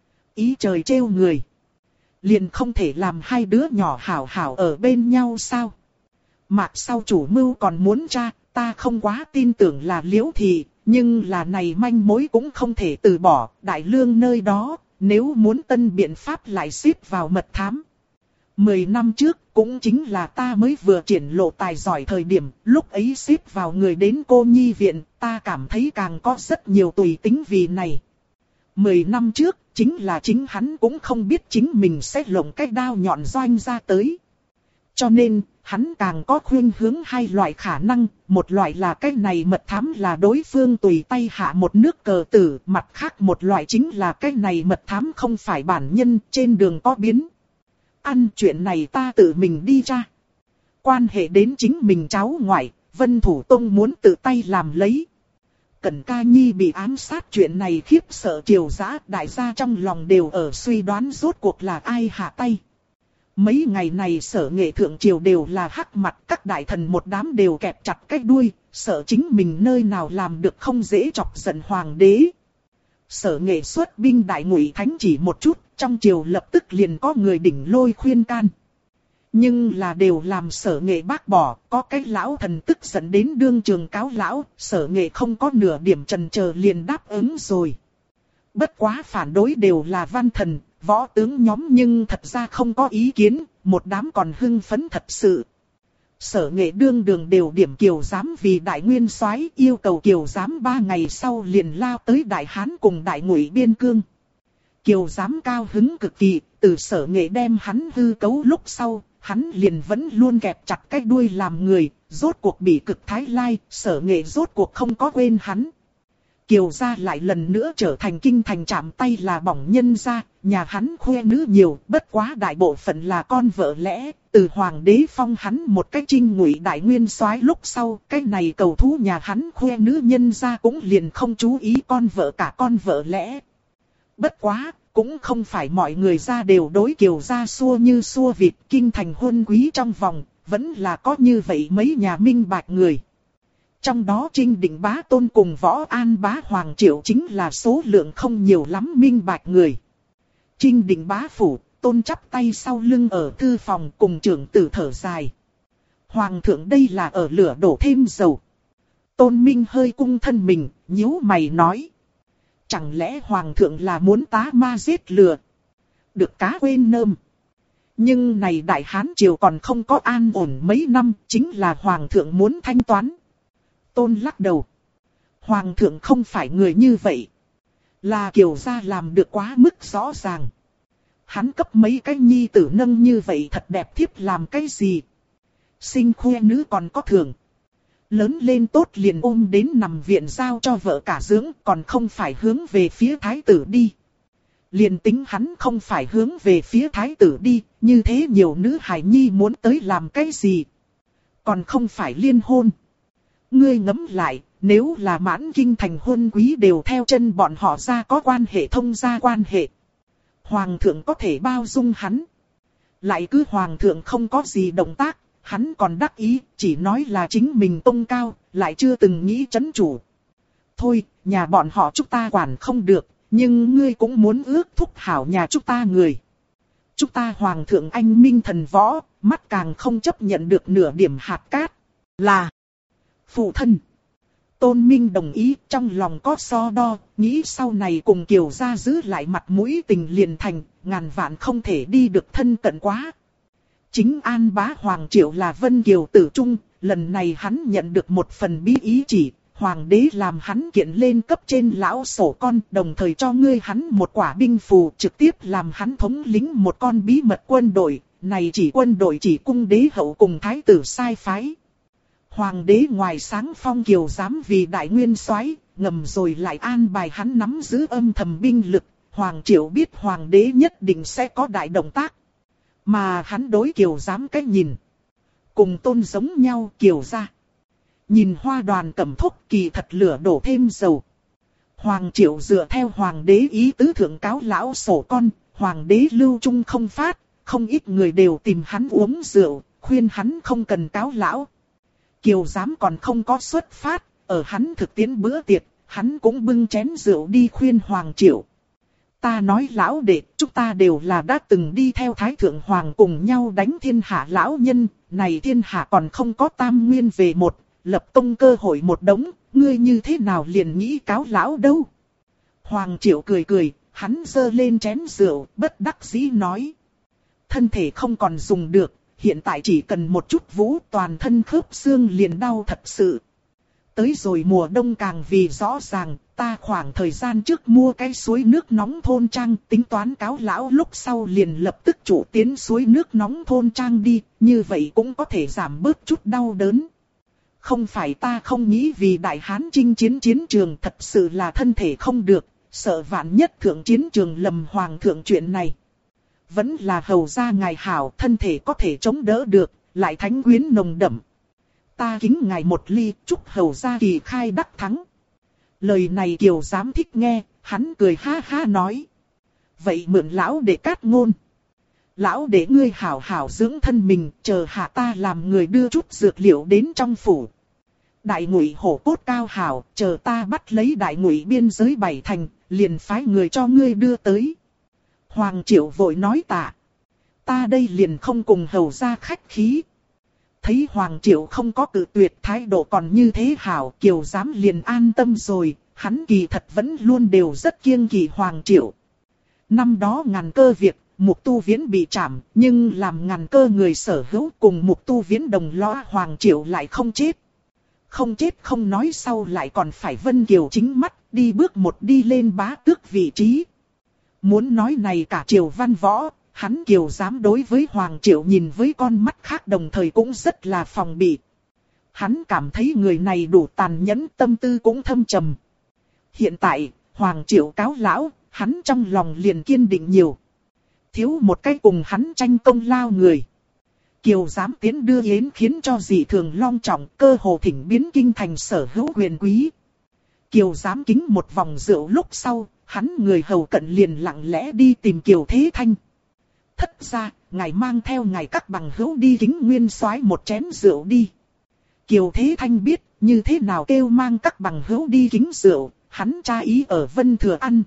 Ý trời trêu người. Liền không thể làm hai đứa nhỏ hảo ở bên nhau sao? Mạc sau chủ mưu còn muốn tra, ta không quá tin tưởng là Liễu Thị, nhưng là này manh mối cũng không thể từ bỏ, Đại Lương nơi đó, nếu muốn tân biện pháp lại xếp vào mật thám. 10 năm trước, cũng chính là ta mới vừa triển lộ tài giỏi thời điểm, lúc ấy xếp vào người đến cô nhi viện, ta cảm thấy càng có rất nhiều tùy tính vì này. 10 năm trước, chính là chính hắn cũng không biết chính mình sẽ lộng cái đao nhọn doanh ra tới. Cho nên, hắn càng có khuynh hướng hai loại khả năng, một loại là cái này mật thám là đối phương tùy tay hạ một nước cờ tử, mặt khác một loại chính là cái này mật thám không phải bản nhân, trên đường có biến. Ăn chuyện này ta tự mình đi ra. Quan hệ đến chính mình cháu ngoại, Vân Thủ Tông muốn tự tay làm lấy. Cẩn Ca Nhi bị ám sát chuyện này khiếp sợ triều dã, đại gia trong lòng đều ở suy đoán rốt cuộc là ai hạ tay. Mấy ngày này Sở Nghệ thượng triều đều là hắc mặt, các đại thần một đám đều kẹp chặt cái đuôi, sợ chính mình nơi nào làm được không dễ chọc giận hoàng đế. Sở Nghệ xuất binh Đại Ngụy Thánh chỉ một chút, trong triều lập tức liền có người đỉnh lôi khuyên can. Nhưng là đều làm Sở Nghệ bác bỏ, có cái lão thần tức giận đến đương trường cáo lão, Sở Nghệ không có nửa điểm chần chờ liền đáp ứng rồi. Bất quá phản đối đều là văn thần, võ tướng nhóm nhưng thật ra không có ý kiến, một đám còn hưng phấn thật sự. Sở Nghệ đương đường đều điểm Kiều Giám vì Đại Nguyên Soái, yêu cầu Kiều Giám 3 ngày sau liền lao tới Đại Hán cùng Đại Ngụy biên cương. Kiều Giám cao hứng cực kỳ, từ Sở Nghệ đem hắn hư cấu lúc sau, hắn liền vẫn luôn kẹp chặt cái đuôi làm người, rốt cuộc bị cực thái lai, Sở Nghệ rốt cuộc không có quên hắn. Kiều gia lại lần nữa trở thành kinh thành chạm tay là bỏng nhân gia, nhà hắn khoe nữ nhiều, bất quá đại bộ phận là con vợ lẽ, từ hoàng đế phong hắn một cái trinh ngụy đại nguyên soái lúc sau, cái này cầu thú nhà hắn khoe nữ nhân gia cũng liền không chú ý con vợ cả con vợ lẽ. Bất quá, cũng không phải mọi người ra đều đối Kiều gia xua như xua vịt, kinh thành huân quý trong vòng, vẫn là có như vậy mấy nhà minh bạch người. Trong đó Trinh Định Bá Tôn cùng Võ An Bá Hoàng Triệu chính là số lượng không nhiều lắm minh bạch người. Trinh Định Bá phủ, Tôn chắp tay sau lưng ở thư phòng cùng trưởng tử thở dài. Hoàng thượng đây là ở lửa đổ thêm dầu. Tôn Minh hơi cung thân mình, nhíu mày nói. Chẳng lẽ Hoàng thượng là muốn tá ma giết lừa? Được cá quên nơm. Nhưng này Đại Hán Triều còn không có an ổn mấy năm, chính là Hoàng thượng muốn thanh toán. Tôn lắc đầu. Hoàng thượng không phải người như vậy. Là Kiều gia làm được quá mức rõ ràng. Hắn cấp mấy cái nhi tử nâng như vậy thật đẹp thiếp làm cái gì? Sinh khoe nữ còn có thưởng. Lớn lên tốt liền ôm đến nằm viện giao cho vợ cả dưỡng, còn không phải hướng về phía thái tử đi. Liền tính hắn không phải hướng về phía thái tử đi, như thế nhiều nữ hài nhi muốn tới làm cái gì? Còn không phải liên hôn. Ngươi ngẫm lại, nếu là mãn kinh thành huân quý đều theo chân bọn họ ra có quan hệ thông gia quan hệ. Hoàng thượng có thể bao dung hắn. Lại cứ hoàng thượng không có gì động tác, hắn còn đắc ý, chỉ nói là chính mình tông cao, lại chưa từng nghĩ trấn chủ. Thôi, nhà bọn họ chúng ta quản không được, nhưng ngươi cũng muốn ước thúc hảo nhà chúng ta người. Chúng ta hoàng thượng anh minh thần võ, mắt càng không chấp nhận được nửa điểm hạt cát. Là phụ thân. Tôn Minh đồng ý, trong lòng có so đo, nghĩ sau này cùng Kiều gia giữ lại mặt mũi tình liền thành, ngàn vạn không thể đi được thân cận quá. Chính An Bá Hoàng Triệu là Vân Kiều tử trung, lần này hắn nhận được một phần bí ý chỉ, Hoàng đế làm hắn kiện lên cấp trên lão sổ con, đồng thời cho ngươi hắn một quả binh phù, trực tiếp làm hắn thống lĩnh một con bí mật quân đội, này chỉ quân đội chỉ cung đế hậu cùng thái tử sai phái. Hoàng đế ngoài sáng phong Kiều dám vì đại nguyên soái, ngầm rồi lại an bài hắn nắm giữ âm thầm binh lực, Hoàng Triệu biết Hoàng đế nhất định sẽ có đại động tác. Mà hắn đối Kiều dám cách nhìn. Cùng Tôn giống nhau Kiều gia. Nhìn Hoa Đoàn Cẩm Thúc kỳ thật lửa đổ thêm dầu. Hoàng Triệu dựa theo Hoàng đế ý tứ thượng cáo lão sổ con, Hoàng đế lưu trung không phát, không ít người đều tìm hắn uống rượu, khuyên hắn không cần cáo lão. Kiều dám còn không có xuất phát, ở hắn thực tiễn bữa tiệc, hắn cũng bưng chén rượu đi khuyên Hoàng Triệu. Ta nói lão đệ, chúng ta đều là đã từng đi theo Thái Thượng Hoàng cùng nhau đánh thiên hạ lão nhân, này thiên hạ còn không có tam nguyên về một, lập công cơ hội một đống, ngươi như thế nào liền nghĩ cáo lão đâu. Hoàng Triệu cười cười, hắn giơ lên chén rượu, bất đắc dĩ nói. Thân thể không còn dùng được, hiện tại chỉ cần một chút vũ toàn thân khớp xương liền đau thật sự. Tới rồi mùa đông càng vì rõ ràng, ta khoảng thời gian trước mua cái suối nước nóng thôn trang, tính toán cáo lão lúc sau liền lập tức chủ tiến suối nước nóng thôn trang đi, như vậy cũng có thể giảm bớt chút đau đớn. Không phải ta không nghĩ vì đại hán chinh chiến chiến trường, thật sự là thân thể không được, sợ vạn nhất thượng chiến trường lầm hoàng thượng chuyện này. Vẫn là hầu gia ngài hảo, thân thể có thể chống đỡ được, lại thánh quyến nồng đậm. Ta kính ngài một ly, chúc hầu gia kỳ khai đắc thắng. Lời này Kiều dám thích nghe, hắn cười ha ha nói. Vậy mượn lão để cát ngôn. Lão để ngươi hảo hảo dưỡng thân mình, chờ hạ ta làm người đưa chút dược liệu đến trong phủ. Đại ngụy hổ cốt cao hảo, chờ ta bắt lấy đại ngụy biên giới 7 thành, liền phái người cho ngươi đưa tới. Hoàng Triệu vội nói tạ. Ta đây liền không cùng hầu gia khách khí. Thấy Hoàng Triệu không có cự tuyệt, thái độ còn như thế hảo, Kiều dám liền an tâm rồi, hắn kỳ thật vẫn luôn đều rất kiêng kỵ Hoàng Triệu. Năm đó Ngàn Cơ việc, Mục Tu Viễn bị trảm, nhưng làm Ngàn Cơ người sở hữu cùng Mục Tu Viễn đồng lõa, Hoàng Triệu lại không chết. Không chết không nói sau lại còn phải Vân Kiều chính mắt, đi bước một đi lên bá tước vị trí. Muốn nói này cả Triều văn võ, hắn Kiều dám đối với Hoàng Triệu nhìn với con mắt khác, đồng thời cũng rất là phòng bị. Hắn cảm thấy người này đủ tàn nhẫn, tâm tư cũng thâm trầm. Hiện tại, Hoàng Triệu cáo lão, hắn trong lòng liền kiên định nhiều. Thiếu một cái cùng hắn tranh công lao người. Kiều Giám tiến đưa yến khiến cho dị thường long trọng, cơ hồ thỉnh biến kinh thành sở hữu quyền quý. Kiều Giám kính một vòng rượu lúc sau, hắn người hầu cận liền lặng lẽ đi tìm Kiều Thế Thanh. Thất ra, ngài mang theo ngài các bằng hữu đi kính nguyên soái một chén rượu đi. Kiều Thế Thanh biết, như thế nào kêu mang các bằng hữu đi kính rượu, hắn tra ý ở Vân Thừa Ăn.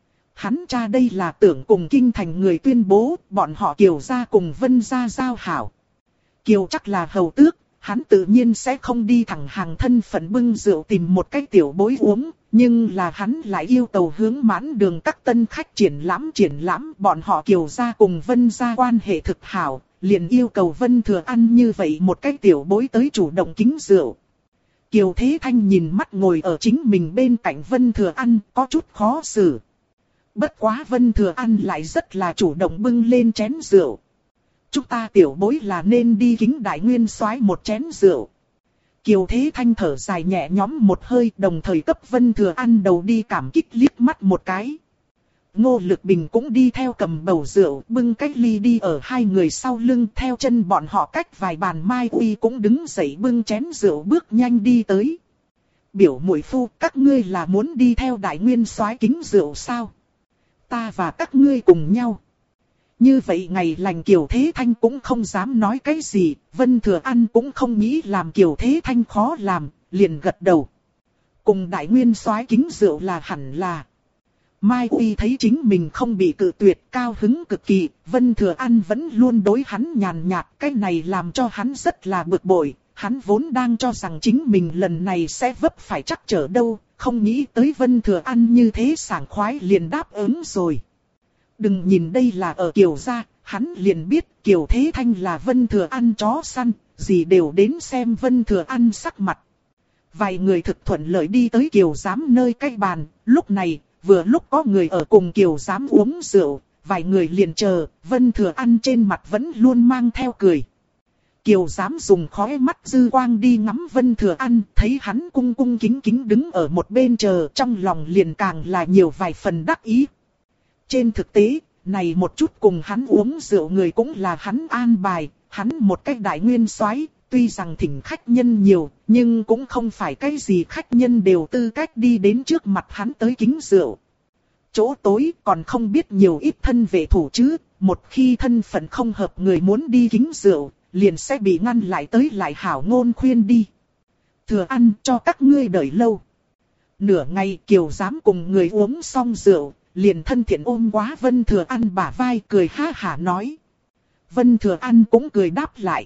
Hắn tra đây là tưởng cùng kinh thành người tuyên bố, bọn họ Kiều gia cùng Vân gia giao hảo. Kiều chắc là hầu tước, hắn tự nhiên sẽ không đi thẳng hàng thân phận bưng rượu tìm một cái tiểu bối uống, nhưng là hắn lại yêu cầu hướng Mãn Đường các tân khách triển lãm, bọn họ Kiều gia cùng Vân gia quan hệ thực hảo, liền yêu cầu Vân Thừa Ăn như vậy một cái tiểu bối tới chủ động kính rượu. Kiều Thế Thanh nhìn mắt ngồi ở chính mình bên cạnh Vân Thừa Ăn, có chút khó xử. Bất quá Vân Thừa Ăn lại rất là chủ động bưng lên chén rượu. Chúng ta tiểu bối là nên đi kính đại nguyên soái một chén rượu. Kiều Thế Thanh thở dài nhẹ nhõm một hơi, đồng thời cấp Vân Thừa Ăn đầu đi cảm kích liếc mắt một cái. Ngô Lực Bình cũng đi theo cầm bầu rượu, bưng cái ly đi ở hai người sau lưng, theo chân bọn họ cách vài bàn. Mai Uy cũng đứng dậy bưng chén rượu bước nhanh đi tới. Biểu muội phu, các ngươi là muốn đi theo đại nguyên soái kính rượu sao? Ta và các ngươi cùng nhau. Như vậy ngày lành Kiều Thế Thanh cũng không dám nói cái gì, Vân Thừa Ăn cũng không nghĩ làm Kiều Thế Thanh khó làm, liền gật đầu. Cùng đại nguyên soái kính rượu là hẳn là. Mai Uy thấy chính mình không bị cự tuyệt, cao hứng cực kỳ, Vân Thừa Ăn vẫn luôn đối hắn nhàn nhạt, cái này làm cho hắn rất là bực bội. Hắn vốn đang cho rằng chính mình lần này sẽ vấp phải trắc trở đâu, không nghĩ tới Vân Thừa Ăn như thế sảng khoái liền đáp ứng rồi. Đừng nhìn đây là ở Kiều gia, hắn liền biết Kiều Thế Thanh là Vân Thừa Ăn chó săn, gì đều đến xem Vân Thừa Ăn sắc mặt. Vài người thực thuận lợi đi tới Kiều Giám nơi cái bàn, lúc này, vừa lúc có người ở cùng Kiều Giám uống rượu, vài người liền chờ, Vân Thừa Ăn trên mặt vẫn luôn mang theo cười. Kiều Giám dùng khóe mắt dư quang đi ngắm Vân Thừa Ăn, thấy hắn cung cung kính kính đứng ở một bên chờ, trong lòng liền càng là nhiều vài phần đắc ý. Trên thực tế, này một chút cùng hắn uống rượu người cũng là hắn an bài, hắn một cách đại nguyên soái, tuy rằng thỉnh khách nhân nhiều, nhưng cũng không phải cái gì khách nhân đều tư cách đi đến trước mặt hắn tới kính rượu. Chỗ tối còn không biết nhiều ít thân vệ thủ chứ, một khi thân phận không hợp người muốn đi kính rượu, liền sẽ bị ngăn lại tới lại hảo ngôn khuyên đi. Thừa Ăn cho các ngươi đợi lâu. Nửa ngày Kiều Giám cùng người uống xong rượu, liền thân thiện ôm quá Vân Thừa Ăn bả vai cười ha hả nói. Vân Thừa Ăn cũng cười đáp lại.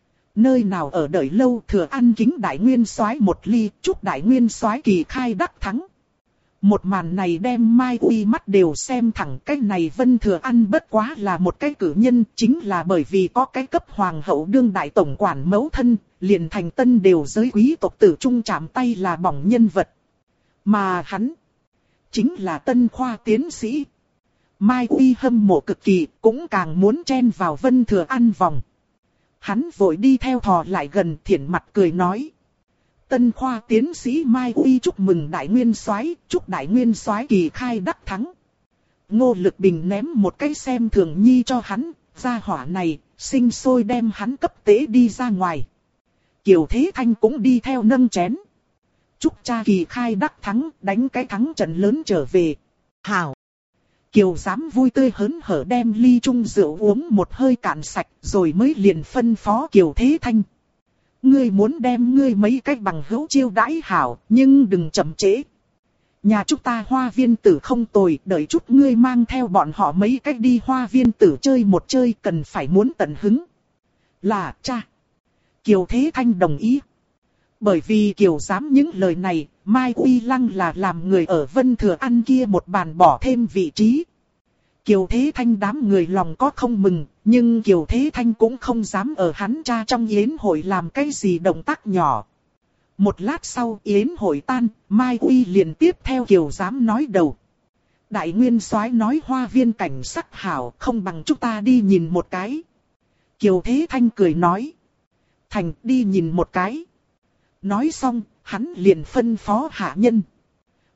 Nơi nào ở đợi lâu, Thừa Ăn kính đại nguyên soái một ly, chúc đại nguyên soái kỳ khai đắc thắng. Một màn này đem Mai Uy mắt đều xem thẳng, cái này Vân Thừa Ăn bất quá là một cái cử nhân, chính là bởi vì có cái cấp hoàng hậu đương đại tổng quản mẫu thân, liền thành tân đều giới quý tộc tử trung chạm tay là bỏng nhân vật. Mà hắn chính là Tân Khoa tiến sĩ. Mai Uy hâm mộ cực kỳ, cũng càng muốn chen vào Vân Thừa Ăn vòng. Hắn vội đi theo thò lại gần, thiện mặt cười nói. Tân Khoa tiến sĩ Mai Uy chúc mừng đại nguyên soái, chúc đại nguyên soái kỳ khai đắc thắng. Ngô Lực Bình ném một cái xem thường nhi cho hắn, gia hỏa này, sinh sôi đem hắn cấp tế đi ra ngoài. Kiều Thế Thanh cũng đi theo nâng chén. Chúc cha kỳ khai đắc thắng, đánh cái thắng trận lớn trở về. Hảo! Kiều Giám vui tươi hớn hở đem ly chung rượu uống một hơi cạn sạch, rồi mới liền phân phó Kiều Thế Thanh. Ngươi muốn đem ngươi mấy cái bằng hữu chiêu đãi hảo, nhưng đừng chậm trễ. Nhà chúng ta Hoa Viên Tử không tồi, đợi chút ngươi mang theo bọn họ mấy cách đi Hoa Viên Tử chơi một chơi, cần phải muốn tận hứng. Là cha. Kiều Thế Thanh đồng ý. Bởi vì Kiều Giám những lời này, Mai Uy Lăng là làm người ở Vân Thừa Ăn kia một bàn bỏ thêm vị trí. Kiều Thế Thanh đám người lòng có không mừng, nhưng Kiều Thế Thanh cũng không dám ở hắn cha trong yến hội làm cái gì động tác nhỏ. Một lát sau yến hội tan, Mai Uy liền tiếp theo Kiều Giám nói đầu. Đại nguyên soái nói Hoa Viên cảnh sắc hảo, không bằng chúng ta đi nhìn một cái. Kiều Thế Thanh cười nói. Thành đi nhìn một cái. Nói xong, hắn liền phân phó hạ nhân.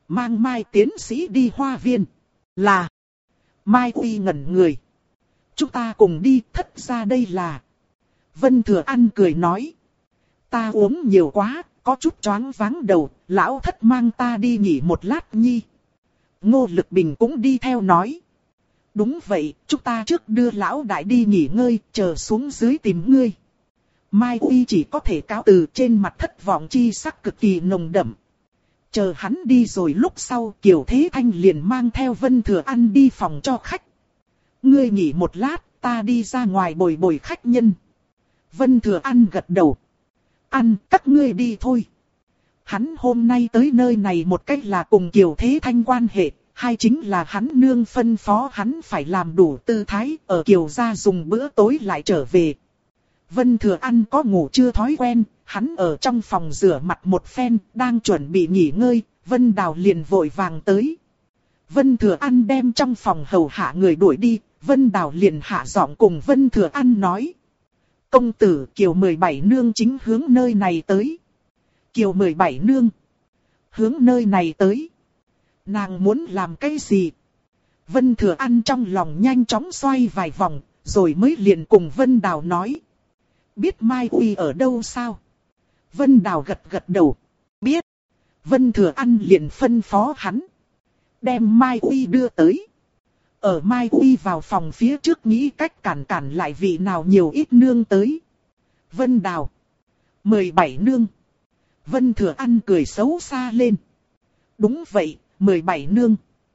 Mang Mai tiến sĩ đi Hoa Viên. Là. Mai Uy ngẩn người. Chúng ta cùng đi, thất ra đây là. Vân Thừa An cười nói. Ta uống nhiều quá, có chút choáng váng đầu, lão thất mang ta đi nghỉ một lát nhi. Ngô Lực Bình cũng đi theo nói. Đúng vậy, chúng ta trước đưa lão đại đi nghỉ ngơi, chờ xuống dưới tìm ngươi. Mai Uy chỉ có thể cáo từ, trên mặt thất vọng chi sắc cực kỳ nồng đậm. Chờ hắn đi rồi lúc sau, Kiều Thế Thanh liền mang theo Vân Thừa An đi phòng cho khách. Ngươi nghỉ một lát, ta đi ra ngoài bồi bồi khách nhân. Vân Thừa An gật đầu. Ăn, các ngươi đi thôi. Hắn hôm nay tới nơi này một cách là cùng Kiều Thế Thanh quan hệ, hai chính là hắn nương phân phó hắn phải làm đủ tư thái, ở Kiều gia dùng bữa tối lại trở về. Vân Thừa An có ngủ chưa thói quen, hắn ở trong phòng rửa mặt một phen, đang chuẩn bị nghỉ ngơi, Vân Đào liền vội vàng tới. Vân Thừa An đem trong phòng hầu hạ người đuổi đi, Vân Đào liền hạ giọng cùng Vân Thừa An nói. Công tử Kiều 17 nương chính hướng nơi này tới. Kiều 17 nương. Hướng nơi này tới. Nàng muốn làm cái gì? Vân Thừa An trong lòng nhanh chóng xoay vài vòng, rồi mới liền cùng Vân Đào nói. Biết Mai Uy ở đâu sao? Vân Đào gật gật đầu. Biết. Vân Thừa An liền phân phó hắn. Đem Mai Uy đưa tới. Ở Mai Uy vào phòng phía trước nghĩ cách cản lại vị nào nhiều ít nương tới. Vân Đào. 17 nương. Vân Thừa An cười xấu xa lên. Đúng vậy, 17 nương.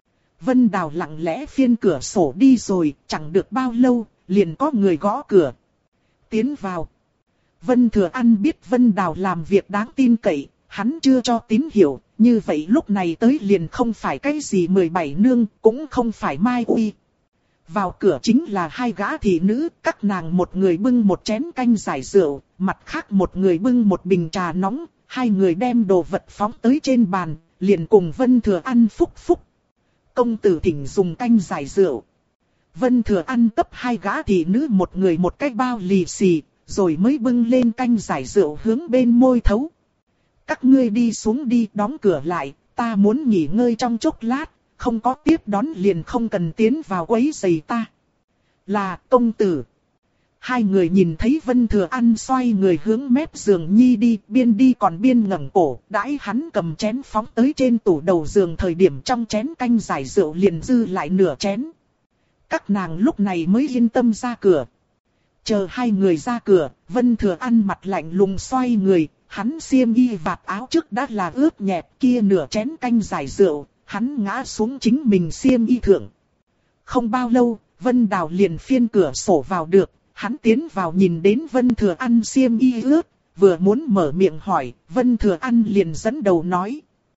Vân Đào lặng lẽ phiên cửa sổ đi rồi, chẳng được bao lâu, liền có người gõ cửa. Tiến vào. Vân Thừa An biết Vân Đào làm việc đáng tin cậy, hắn chưa cho tín hiệu, như vậy lúc này tới liền không phải cái gì 17 nương, cũng không phải Mai Uy. Vào cửa chính là hai gã thị nữ, các nàng một người bưng một chén canh giải rượu, mặt khác một người bưng một bình trà nóng, hai người đem đồ vật phóng tới trên bàn, liền cùng Vân Thừa An phúc phúc. Công tử thỉnh dùng canh giải rượu. Vân Thừa An cấp hai gã thị nữ một người một cái bao lì xì, rồi mới bưng lên canh giải rượu hướng bên môi thấu. Các ngươi đi xuống đi, đóng cửa lại, ta muốn nghỉ ngơi trong chốc lát, không có tiếp đón liền không cần tiến vào quấy rầy ta. Là công tử. Hai người nhìn thấy Vân Thừa An xoay người hướng mép giường nhi đi còn biên ngẩng cổ, đãi hắn cầm chén phóng tới trên tủ đầu giường thời điểm trong chén canh giải rượu liền dư lại nửa chén. Các nàng lúc này mới yên tâm ra cửa. Chờ hai người ra cửa, Vân Thừa An mặt lạnh lùng xoay người, hắn xiêm y vạt áo trước đã là ướt nhẹp, kia nửa chén canh giải rượu, hắn ngã xuống chính mình xiêm y thượng. Không bao lâu, Vân Đào liền phiên cửa sổ vào được, hắn tiến vào nhìn đến Vân Thừa An xiêm y ướt, vừa muốn mở miệng hỏi, Vân Thừa An liền dẫn đầu nói.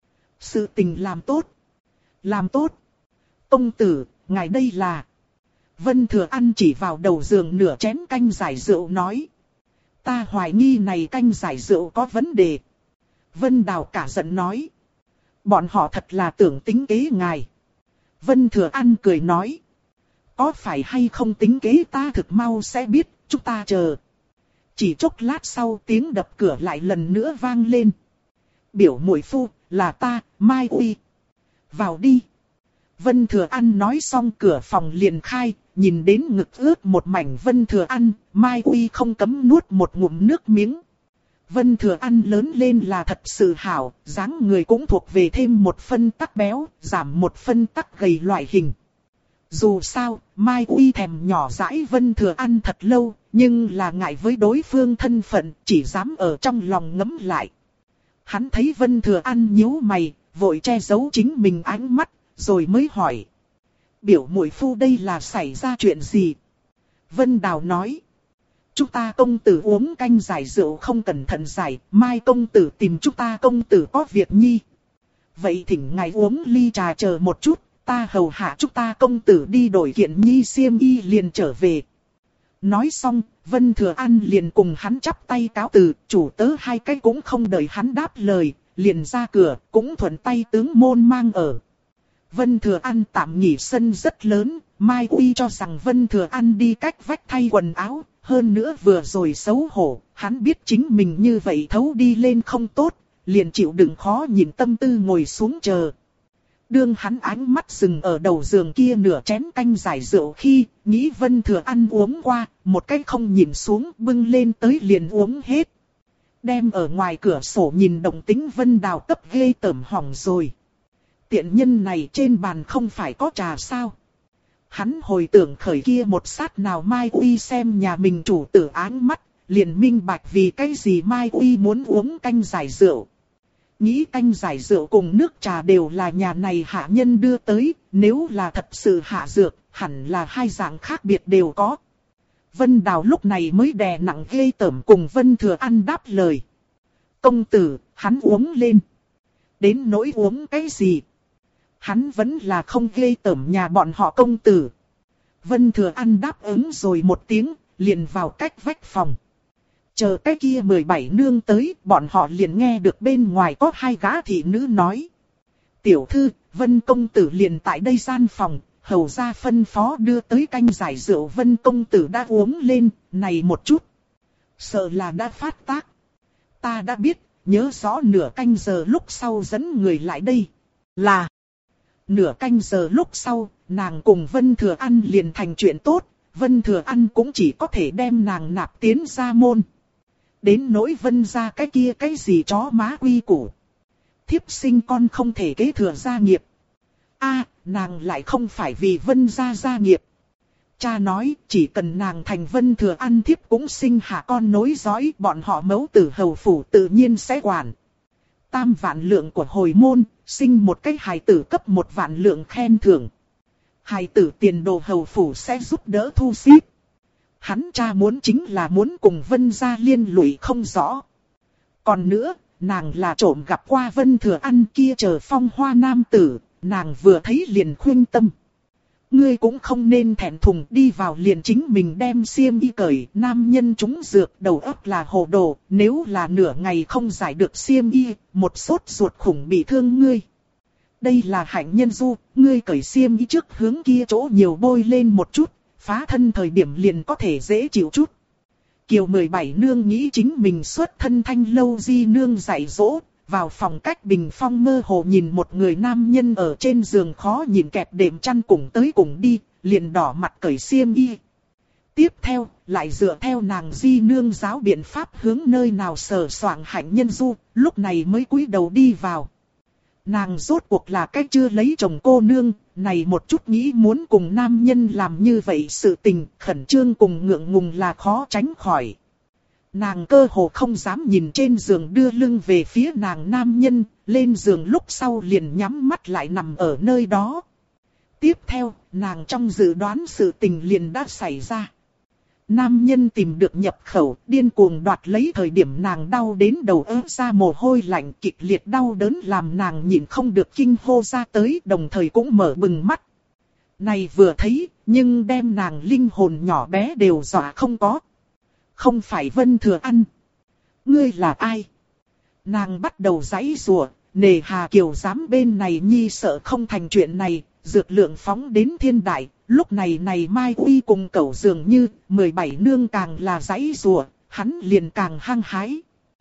Sự tình làm tốt. Làm tốt. Công tử, ngài đây là... Vân Thừa An chỉ vào đầu giường nửa chén canh giải rượu nói. Ta hoài nghi này canh giải rượu có vấn đề. Vân Đào cả giận nói. Bọn họ thật là tưởng tính kế ngài. Vân Thừa An cười nói. Có phải hay không tính kế ta thực mau sẽ biết, chúng ta chờ. Chỉ chốc lát sau tiếng đập cửa lại lần nữa vang lên. Biểu muội phu, là ta, Mai Uy. Vào đi. Vân Thừa An nói xong cửa phòng liền khai, nhìn đến ngực ướt một mảnh Vân Thừa An, Mai Uy không cấm nuốt một ngụm nước miếng. Vân Thừa An lớn lên là thật sự hảo, dáng người cũng thuộc về thêm một phân tắc béo, giảm một phân tắc gầy loại hình. Dù sao, Mai Uy thèm nhỏ dãi Vân Thừa An thật lâu, nhưng là ngại với đối phương thân phận, chỉ dám ở trong lòng ngấm lại. Hắn thấy Vân Thừa An nhíu mày, vội che giấu chính mình ánh mắt, rồi mới hỏi. Biểu muội phu đây là xảy ra chuyện gì? Vân Đào nói. Chúng ta công tử uống canh giải rượu không cẩn thận giải, mai công tử tìm chúng ta công tử có việc nhi. Vậy thỉnh ngài uống ly trà chờ một chút, ta hầu hạ chúng ta công tử đi đổi kiện nhi xiêm y liền trở về. Nói xong, Vân Thừa An liền cùng hắn chắp tay cáo từ, chủ tớ hai cái cũng không đợi hắn đáp lời, liền ra cửa, cũng thuận tay tướng môn mang ở. Vân Thừa An tạm nghỉ sân rất lớn, Mai Uy cho rằng Vân Thừa An đi cách vách thay quần áo, hơn nữa vừa rồi xấu hổ, hắn biết chính mình như vậy thấu đi lên không tốt, liền chịu đựng khó nhìn tâm tư ngồi xuống chờ. Đương hắn ánh mắt dừng ở đầu giường kia nửa chén canh giải rượu khi, nghĩ Vân Thừa ăn uống qua, một cái không nhìn xuống bưng lên tới liền uống hết. Đem ở ngoài cửa sổ nhìn động tĩnh Vân Đào cấp ghê tởm hỏng rồi. Tiện nhân này trên bàn không phải có trà sao? Hắn hồi tưởng khởi kia một sát nào Mai Uy xem nhà mình chủ tử áng mắt, liền minh bạch vì cái gì Mai Uy muốn uống canh giải rượu. Nghĩ canh giải rượu cùng nước trà đều là nhà này hạ nhân đưa tới, nếu là thật sự hạ dược, hẳn là hai dạng khác biệt đều có. Vân Đào lúc này mới đè nặng ghê tởm cùng Vân Thừa ăn đáp lời. Công tử, hắn uống lên. Đến nỗi uống cái gì? Hắn vẫn là không ghê tởm nhà bọn họ công tử. Vân Thừa ăn đáp ứng rồi một tiếng, liền vào cách vách phòng. Chờ cái kia 17 nương tới, bọn họ liền nghe được bên ngoài có hai gã thị nữ nói. Tiểu thư, Vân công tử liền tại đây gian phòng, hầu ra phân phó đưa tới canh giải rượu Vân công tử đã uống lên, này một chút. Sợ là đã phát tác. Ta đã biết, nhớ rõ nửa canh giờ lúc sau dẫn người lại đây. Là nửa canh giờ lúc sau, nàng cùng Vân Thừa Ăn liền thành chuyện tốt, Vân Thừa Ăn cũng chỉ có thể đem nàng nạp tiến ra môn. Đến nỗi Vân gia cái kia cái gì chó má quy củ. Thiếp sinh con không thể kế thừa gia nghiệp. Nàng lại không phải vì Vân gia gia nghiệp. Cha nói chỉ cần nàng thành Vân Thừa Ăn thiếp cũng sinh hạ con nối dõi, bọn họ mẫu tử hầu phủ tự nhiên sẽ quản. 3 vạn lượng của hồi môn, sinh một cái hài tử cấp 1 vạn lượng khen thưởng. Hài tử tiền đồ hầu phủ sẽ giúp đỡ thu xếp. Hắn cha muốn chính là muốn cùng Vân gia liên lụy không rõ. Còn nữa, nàng là trộm gặp qua Vân Thừa Ăn kia chờ phong hoa nam tử, nàng vừa thấy liền khuyên tâm. Ngươi cũng không nên thẹn thùng đi vào liền chính mình đem xiêm y cởi, nam nhân trúng dược đầu óc là hồ đồ, nếu là nửa ngày không giải được xiêm y, một sốt ruột khủng bị thương ngươi. Đây là hạnh nhân du, ngươi cởi xiêm y trước hướng kia chỗ nhiều bôi lên một chút, phá thân thời điểm liền có thể dễ chịu chút. Kiều 17 nương nghĩ chính mình xuất thân Thanh Lâu Di nương dạy dỗ, vào phòng cách bình phong mơ hồ nhìn một người nam nhân ở trên giường khó nhìn kẹp đệm chăn cùng tới cùng đi, liền đỏ mặt cởi xiêm y. Tiếp theo, lại dựa theo nàng Di nương giáo biện pháp hướng nơi nào sờ soạng hạnh nhân du, lúc này mới cúi đầu đi vào. Nàng rốt cuộc là cách chưa lấy chồng cô nương, này một chút nghĩ muốn cùng nam nhân làm như vậy sự tình, khẩn trương cùng ngượng ngùng là khó tránh khỏi. Nàng cơ hồ không dám nhìn trên giường đưa lưng về phía nàng nam nhân, lên giường lúc sau liền nhắm mắt lại nằm ở nơi đó. Tiếp theo, nàng trong dự đoán sự tình liền đã xảy ra. Nam nhân tìm được nhập khẩu, điên cuồng đoạt lấy thời điểm nàng đau đến đầu ớt ra mồ hôi lạnh, kịch liệt đau đớn làm nàng nhịn không được kinh hô ra tới, đồng thời cũng mở bừng mắt. Này vừa thấy, nhưng đem nàng linh hồn nhỏ bé đều dọa không có. Không phải Vân Thừa Ăn. Ngươi là ai? Nàng bắt đầu giãy giụa, nề hà Kiều dám bên này nhi sợ không thành chuyện này, dược lượng phóng đến thiên đại. Lúc này Mai Uy cùng cẩu dường như, 17 nương càng là giãy giụa, hắn liền càng hăng hái.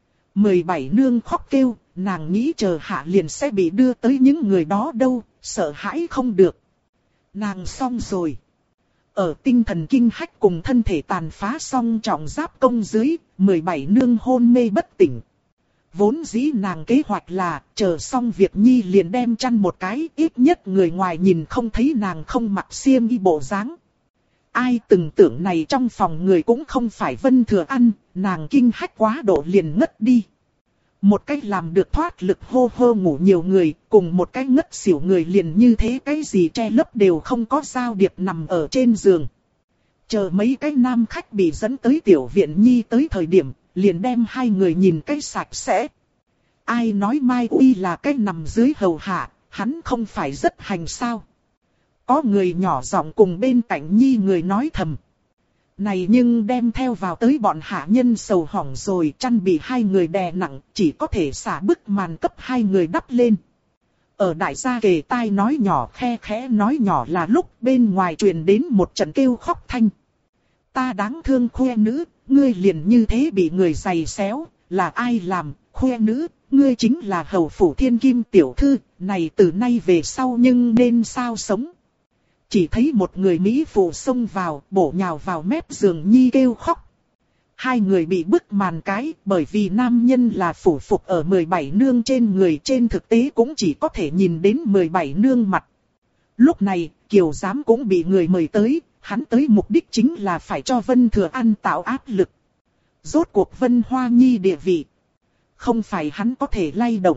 17 nương khóc kêu, nàng nghĩ chờ hạ liền sẽ bị đưa tới những người đó đâu, sợ hãi không được. Nàng xong rồi. Ở tinh thần kinh hách cùng thân thể tàn phá song trọng giáp công dưới, 17 nương hôn mê bất tỉnh. Vốn dĩ nàng kế hoạch là, chờ xong việc nhi liền đem chăn một cái, ít nhất người ngoài nhìn không thấy nàng không mặc xiêm y bộ dáng. Ai từng tưởng này trong phòng người cũng không phải Vân Thừa Ăn, nàng kinh hách quá độ liền ngất đi. Một cách làm được thoát lực hô hô ngủ nhiều người, cùng một cách ngất xỉu người liền như thế cái gì che lấp đều không có sao điệp nằm ở trên giường. Chờ mấy cái nam khách bị dẫn tới tiểu viện nhi tới thời điểm, liền đem hai người nhìn cái sạch sẽ. Ai nói Mai Uy là cái nằm dưới hầu hạ, hắn không phải rất hành sao. Có người nhỏ giọng cùng bên cạnh nhi người nói thầm. Này nhưng đem theo vào tới bọn hạ nhân sầu hỏng rồi, chăn bị hai người đè nặng, chỉ có thể xả bức màn cấp hai người đắp lên. Ở đại gia kề tai nói nhỏ khe khẽ nói nhỏ là lúc bên ngoài truyền đến một trận kêu khóc thanh. Ta đáng thương khoe nữ, ngươi liền như thế bị người giày xéo, là ai làm, khoe nữ, ngươi chính là hầu phủ thiên kim tiểu thư, này từ nay về sau nhưng nên sao sống. Chỉ thấy một người Mỹ phụ xông vào, bổ nhào vào mép giường nhi kêu khóc. Hai người bị bức màn cái, bởi vì nam nhân là phủ phục ở 17 nương trên người, trên thực tế cũng chỉ có thể nhìn đến 17 nương mặt. Lúc này, Kiều Giám cũng bị người mời tới, hắn tới mục đích chính là phải cho Vân Thừa An tạo áp lực. Rốt cuộc Vân Hoa Nhi địa vị, không phải hắn có thể lay động.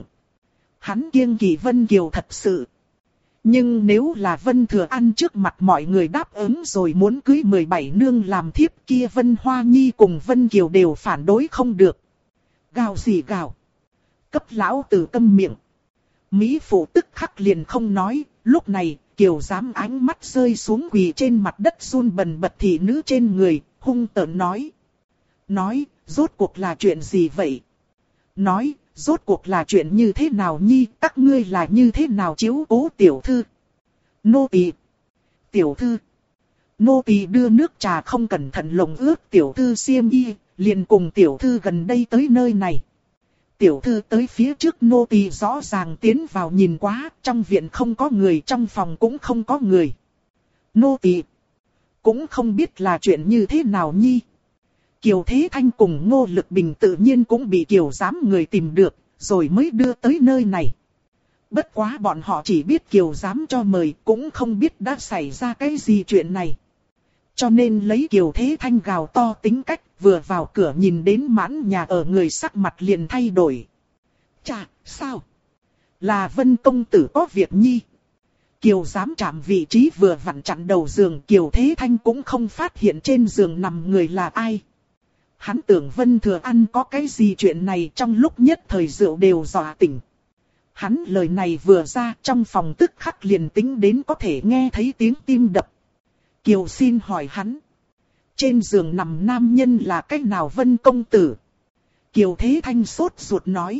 Hắn kiêng kỵ Vân Kiều thật sự. Nhưng nếu là Vân Thừa An trước mặt mọi người đáp ứng rồi muốn cưới 17 nương làm thiếp, kia Vân Hoa Nhi cùng Vân Kiều đều phản đối không được. Gào gì gào. Cấp lão tử câm miệng. Mỹ phụ tức khắc liền không nói, lúc này Kiều Giám ánh mắt rơi xuống quỳ trên mặt đất run bần bật thị nữ trên người, hung tợn nói. Nói, rốt cuộc là chuyện gì vậy? Nói, rốt cuộc là chuyện như thế nào nhi, các ngươi là như thế nào chiếu cố tiểu thư? Nô tỳ. Tiểu thư. Nô tỳ đưa nước trà không cẩn thận lồng ướt tiểu thư xiêm y, liền cùng tiểu thư gần đây tới nơi này. Tiểu thư tới phía trước nô tỳ rõ ràng tiến vào nhìn quá, trong viện không có người, trong phòng cũng không có người. Nô tỳ cũng không biết là chuyện như thế nào nhi. Kiều Thế Thanh cùng Ngô Lực Bình tự nhiên cũng bị Kiều Giám người tìm được, rồi mới đưa tới nơi này. Bất quá bọn họ chỉ biết Kiều Giám cho mời, cũng không biết đã xảy ra cái gì chuyện này. Cho nên lấy Kiều Thế Thanh gào to tính cách, vừa vào cửa nhìn đến mãn nhà ở người sắc mặt liền thay đổi. Chà, sao? Là Vân công tử có việc nhi. Kiều Giám chạm vị trí vừa vặn chặn đầu giường, Kiều Thế Thanh cũng không phát hiện trên giường nằm người là ai. Hắn tưởng Vân Thừa An có cái gì chuyện này, trong lúc nhất thời rượu đều dọa tỉnh. Hắn lời này vừa ra, trong phòng tức khắc liền tính đến có thể nghe thấy tiếng tim đập. Kiều xin hỏi hắn. Trên giường nằm nam nhân là cách nào Vân công tử? Kiều Thế Thanh sốt ruột nói.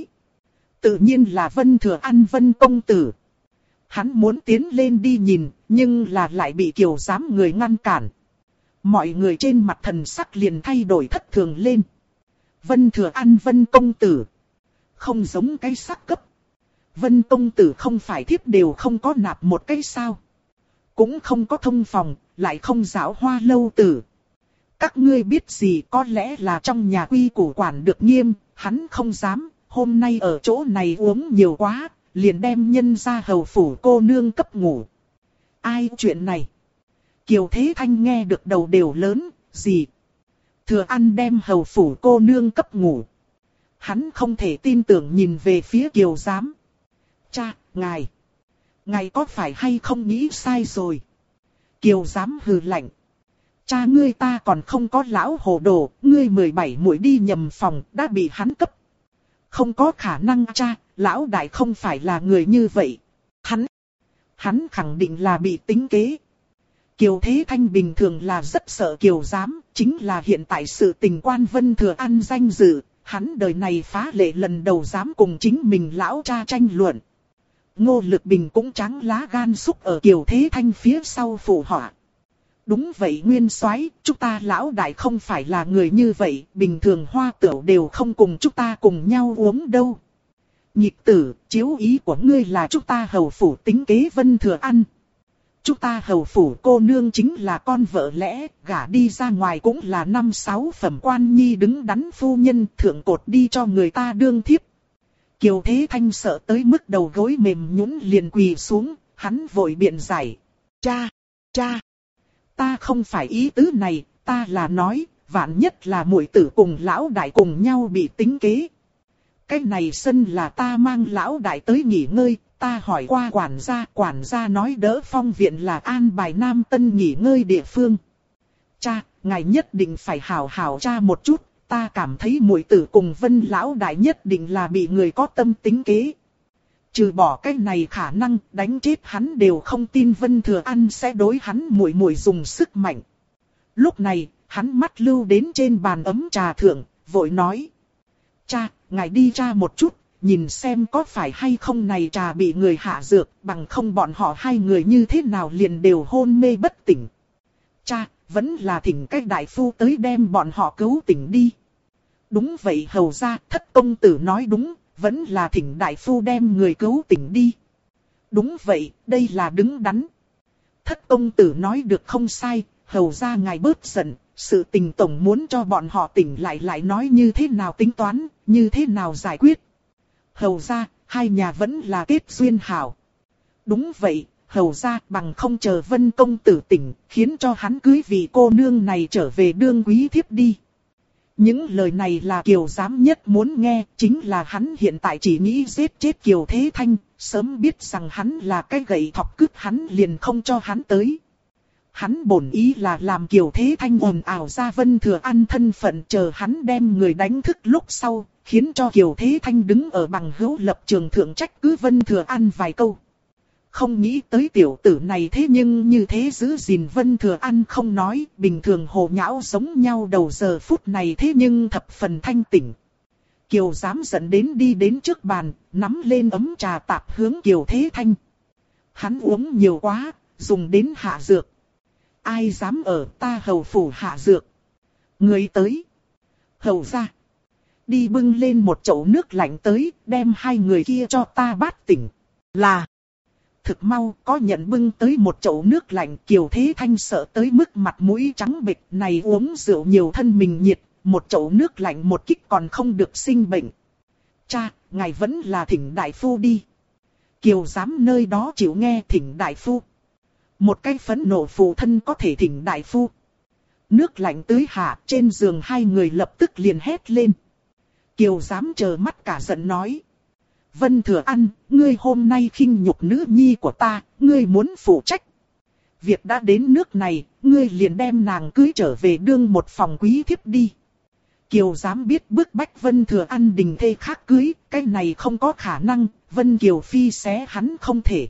Tự nhiên là Vân Thừa An Vân công tử. Hắn muốn tiến lên đi nhìn, nhưng là lại bị Kiều Giám người ngăn cản. Mọi người trên mặt thần sắc liền thay đổi thất thường lên. Vân Thừa An Vân công tử. Không giống cái sắc cấp. Vân công tử không phải thiếp đều không có nạp một cái sao. Cũng không có thông phòng, lại không giáo hoa lâu tử. Các ngươi biết gì, có lẽ là trong nhà quy củ quản được nghiêm, hắn không dám, hôm nay ở chỗ này uống nhiều quá, liền đem nhân ra hầu phủ cô nương cấp ngủ. Ai chuyện này? Kiều Thế Thanh nghe được đầu đều lớn, gì? Thừa An đem hầu phủ cô nương cấp ngủ. Hắn không thể tin tưởng nhìn về phía Kiều Giám. Cha, ngài có phải hay không nghĩ sai rồi? Kiều Giám hừ lạnh. Cha ngươi ta còn không có lão hồ đồ, ngươi 17 muội đi nhầm phòng, đã bị hắn cấp. Không có khả năng cha, lão đại không phải là người như vậy. Hắn khẳng định là bị tính kế. Kiều Thế Thanh bình thường là rất sợ Kiều Giám, chính là hiện tại sự tình quan Vân Thừa An danh dự, hắn đời này phá lệ lần đầu dám cùng chính mình lão cha tranh luận. Ngô Lực Bình cũng trắng lá gan xúc ở Kiều Thế Thanh phía sau phụ họa. Đúng vậy nguyên soái, chúng ta lão đại không phải là người như vậy, bình thường hoa tửu đều không cùng chúng ta cùng nhau uống đâu. Nhịp tử, chiếu ý của ngươi là chúng ta hầu phủ tính kế Vân Thừa An. Chúng ta hầu phủ cô nương chính là con vợ lẽ, gả đi ra ngoài cũng là 5-6 phẩm quan nhi đứng đắn phu nhân, thượng cột đi cho người ta đương thiếp. Kiều Thế Thanh sợ tới mức đầu gối mềm nhũn liền quỳ xuống, hắn vội biện giải. Cha, ta không phải ý tứ này, ta là nói, vạn nhất là muội tử cùng lão đại cùng nhau bị tính kế. Cái này sân là ta mang lão đại tới nghỉ ngơi, ta hỏi qua quản gia nói đỡ phong viện là an bài Nam Tân nghỉ ngơi địa phương. Cha, ngài nhất định phải hảo hảo tra một chút, ta cảm thấy muội tử cùng Vân lão đại nhất định là bị người có tâm tính kế. Trừ bỏ cái này khả năng, đánh chết hắn đều không tin Vân Thừa An sẽ đối hắn muội dùng sức mạnh. Lúc này, hắn mắt lưu đến trên bàn ấm trà thượng, vội nói. Cha, ngài đi tra một chút, nhìn xem có phải hay không này trà bị người hạ dược, bằng không bọn họ hai người như thế nào liền đều hôn mê bất tỉnh. Cha, vẫn là thỉnh cách đại phu tới đem bọn họ cứu tỉnh đi. Đúng vậy hầu ra, thất công tử nói đúng, vẫn là thỉnh đại phu đem người cứu tỉnh đi. Đúng vậy, đây là đứng đắn. Thất công tử nói được không sai, hầu ra ngài bớt giận, sự tình tổng muốn cho bọn họ tỉnh lại nói như thế nào tính toán, như thế nào giải quyết. Hầu ra, hai nhà vẫn là kết duyên hảo. Đúng vậy, hầu ra bằng không chờ Vân công tử tỉnh, khiến cho hắn cưới vị cô nương này trở về đương quý thiếp đi. Những lời này là Kiều Giám nhất muốn nghe, chính là hắn hiện tại chỉ nghĩ giết chết Kiều Thế Thanh, sớm biết rằng hắn là cái gậy thọc cứt hắn liền không cho hắn tới. Hắn bổn ý là làm Kiều Thế Thanh ồn ào ra Vân Thừa An thân phận chờ hắn đem người đánh thức lúc sau, khiến cho Kiều Thế Thanh đứng ở bằng hữu lập trường thượng trách cứ Vân Thừa An vài câu. Không nghĩ tới tiểu tử này thế nhưng như thế giữ gìn Vân Thừa An không nói, bình thường hồ nhão giống nhau đầu giờ phút này thế nhưng thập phần thanh tỉnh. Kiều Giám giận đến đi đến trước bàn, nắm lên ấm trà tạp hướng Kiều Thế Thanh. Hắn uống nhiều quá, dùng đến hạ dược. Ai dám ở ta hầu phủ hạ dược. Người tới. Hầu ra. Đi bưng lên một chậu nước lạnh tới, đem hai người kia cho ta bát tỉnh. Là. Thực mau có nhận bưng tới một chậu nước lạnh. Kiều Thế Thanh sợ tới mức mặt mũi trắng bệch này, uống rượu nhiều thân mình nhiệt. Một chậu nước lạnh một kích còn không được sinh bệnh. Cha, ngài vẫn là thỉnh đại phu đi. Kiều Giám nơi đó chịu nghe thỉnh đại phu. Một cái phẫn nộ phụ thân có thể thỉnh đại phu. Nước lạnh tưới hạ, trên giường hai người lập tức liền hét lên. Kiều Giám trợn mắt cả giận nói. Vân Thừa An, ngươi hôm nay khinh nhục nữ nhi của ta, ngươi muốn phụ trách. Việc đã đến nước này, ngươi liền đem nàng cưới trở về đương một phòng quý thiếp đi. Kiều Giám biết bức bách Vân Thừa An đình thê khác cưới, cái này không có khả năng, Vân Kiều Phi xé hắn không thể.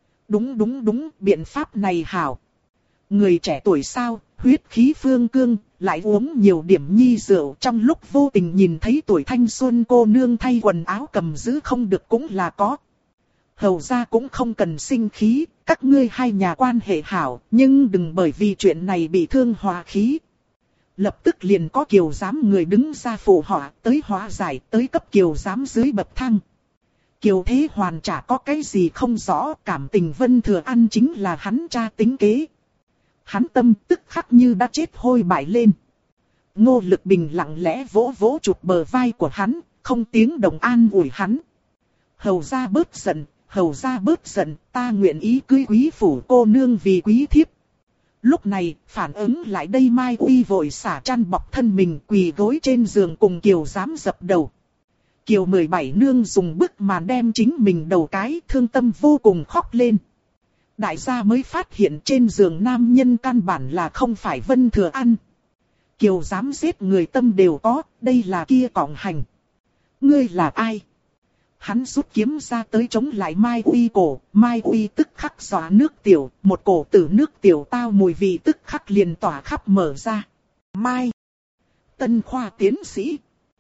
Đúng, biện pháp này hảo. Người trẻ tuổi sao, huyết khí phương cương, lại uống nhiều điểm nhi rượu, trong lúc vô tình nhìn thấy tuổi thanh xuân cô nương thay quần áo cầm giữ không được cũng là có. Hầu ra cũng không cần sinh khí, các ngươi hai nhà quan hệ hảo, nhưng đừng bởi vì chuyện này bị thương hòa khí. Lập tức liền có Kiều Giám người đứng ra phụ họa, tới hóa giải, tới cấp Kiều Giám dưới bậc thang. Kiều Thế Hoàn chả có cái gì không rõ, cảm tình Vân Thừa An chính là hắn cha tính kế. Hắn tâm tức khắc như đã chết hôi bại lên. Ngô Lực Bình lặng lẽ vỗ vỗ chụp bờ vai của hắn, không tiếng động an ủi hắn. Hầu ra bớt giận, hầu ra bớt giận, ta nguyện ý cưới quý phủ cô nương vì quý thiếp. Lúc này, phản ứng lại đây Mai Uy vội xả chăn bọc thân mình quỳ gối trên giường cùng Kiều Giám dập đầu. Kiều 17 nương dùng bức màn đem chính mình đầu cái, thương tâm vô cùng khóc lên. Đại gia mới phát hiện trên giường nam nhân căn bản là không phải Vân Thừa An. Kiều Giám giết người tâm đều có, đây là kia cỏng hành. Ngươi là ai? Hắn rút kiếm ra tới chống lại Mai Uy cổ, Mai Uy tức khắc xóa nước tiểu, một cổ tử nước tiểu tao mùi vị tức khắc liền tỏa khắp mở ra. Mai. Tân khoa tiến sĩ.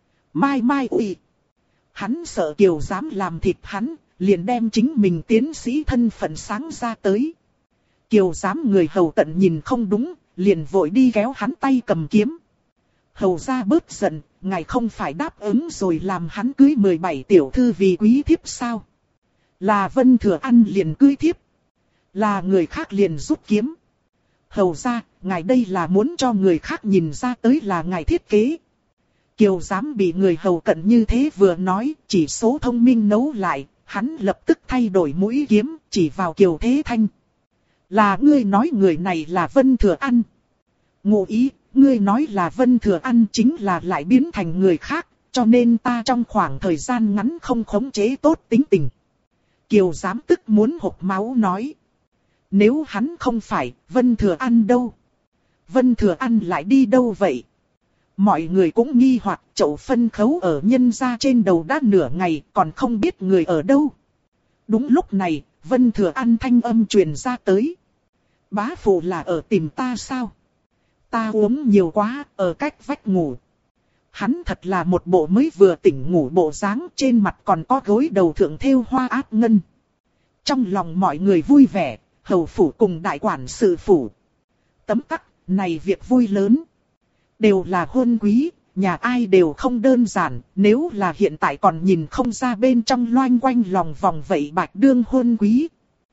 Mai Uy. Hắn sợ Kiều Giám làm thịt hắn, liền đem chính mình tiến sĩ thân phận sáng ra tới. Kiều Giám người hầu tận nhìn không đúng, liền vội đi kéo hắn tay cầm kiếm. Hầu ra bớt giận, ngài không phải đáp ứng rồi làm hắn cưới 17 tiểu thư vì quý thiếp sao? Là Vân Thừa An liền cưới thiếp. Là người khác liền rút kiếm. Hầu ra, ngài đây là muốn cho người khác nhìn ra tới là ngài thiết kế. Kiều Giám bị người hầu cận như thế vừa nói, chỉ số thông minh nấu lại, hắn lập tức thay đổi mũi kiếm, chỉ vào Kiều Thế Thanh. Là ngươi nói người này là Vân Thừa An. Ngụ ý, ngươi nói là Vân Thừa An chính là lại biến thành người khác, cho nên ta trong khoảng thời gian ngắn không khống chế tốt tính tình. Kiều Giám tức muốn hộc máu nói. Nếu hắn không phải, Vân Thừa An đâu? Vân Thừa An lại đi đâu vậy? Mọi người cũng nghi hoặc chậu phân khấu ở nhân gia trên đầu đã nửa ngày còn không biết người ở đâu. Đúng lúc này, Vân Thừa An thanh âm truyền ra tới. Bá phụ là ở tìm ta sao? Ta uống nhiều quá, ở cách vách ngủ. Hắn thật là một bộ mới vừa tỉnh ngủ bộ dáng, trên mặt còn có gối đầu thượng thêu hoa áp ngân. Trong lòng mọi người vui vẻ, hầu phủ cùng đại quản sự phủ. Tấm tắc, này việc vui lớn. Đều là hôn quý, nhà ai đều không đơn giản, nếu là hiện tại còn nhìn không ra bên trong loanh quanh lòng vòng vậy Bạch Đương hôn quý.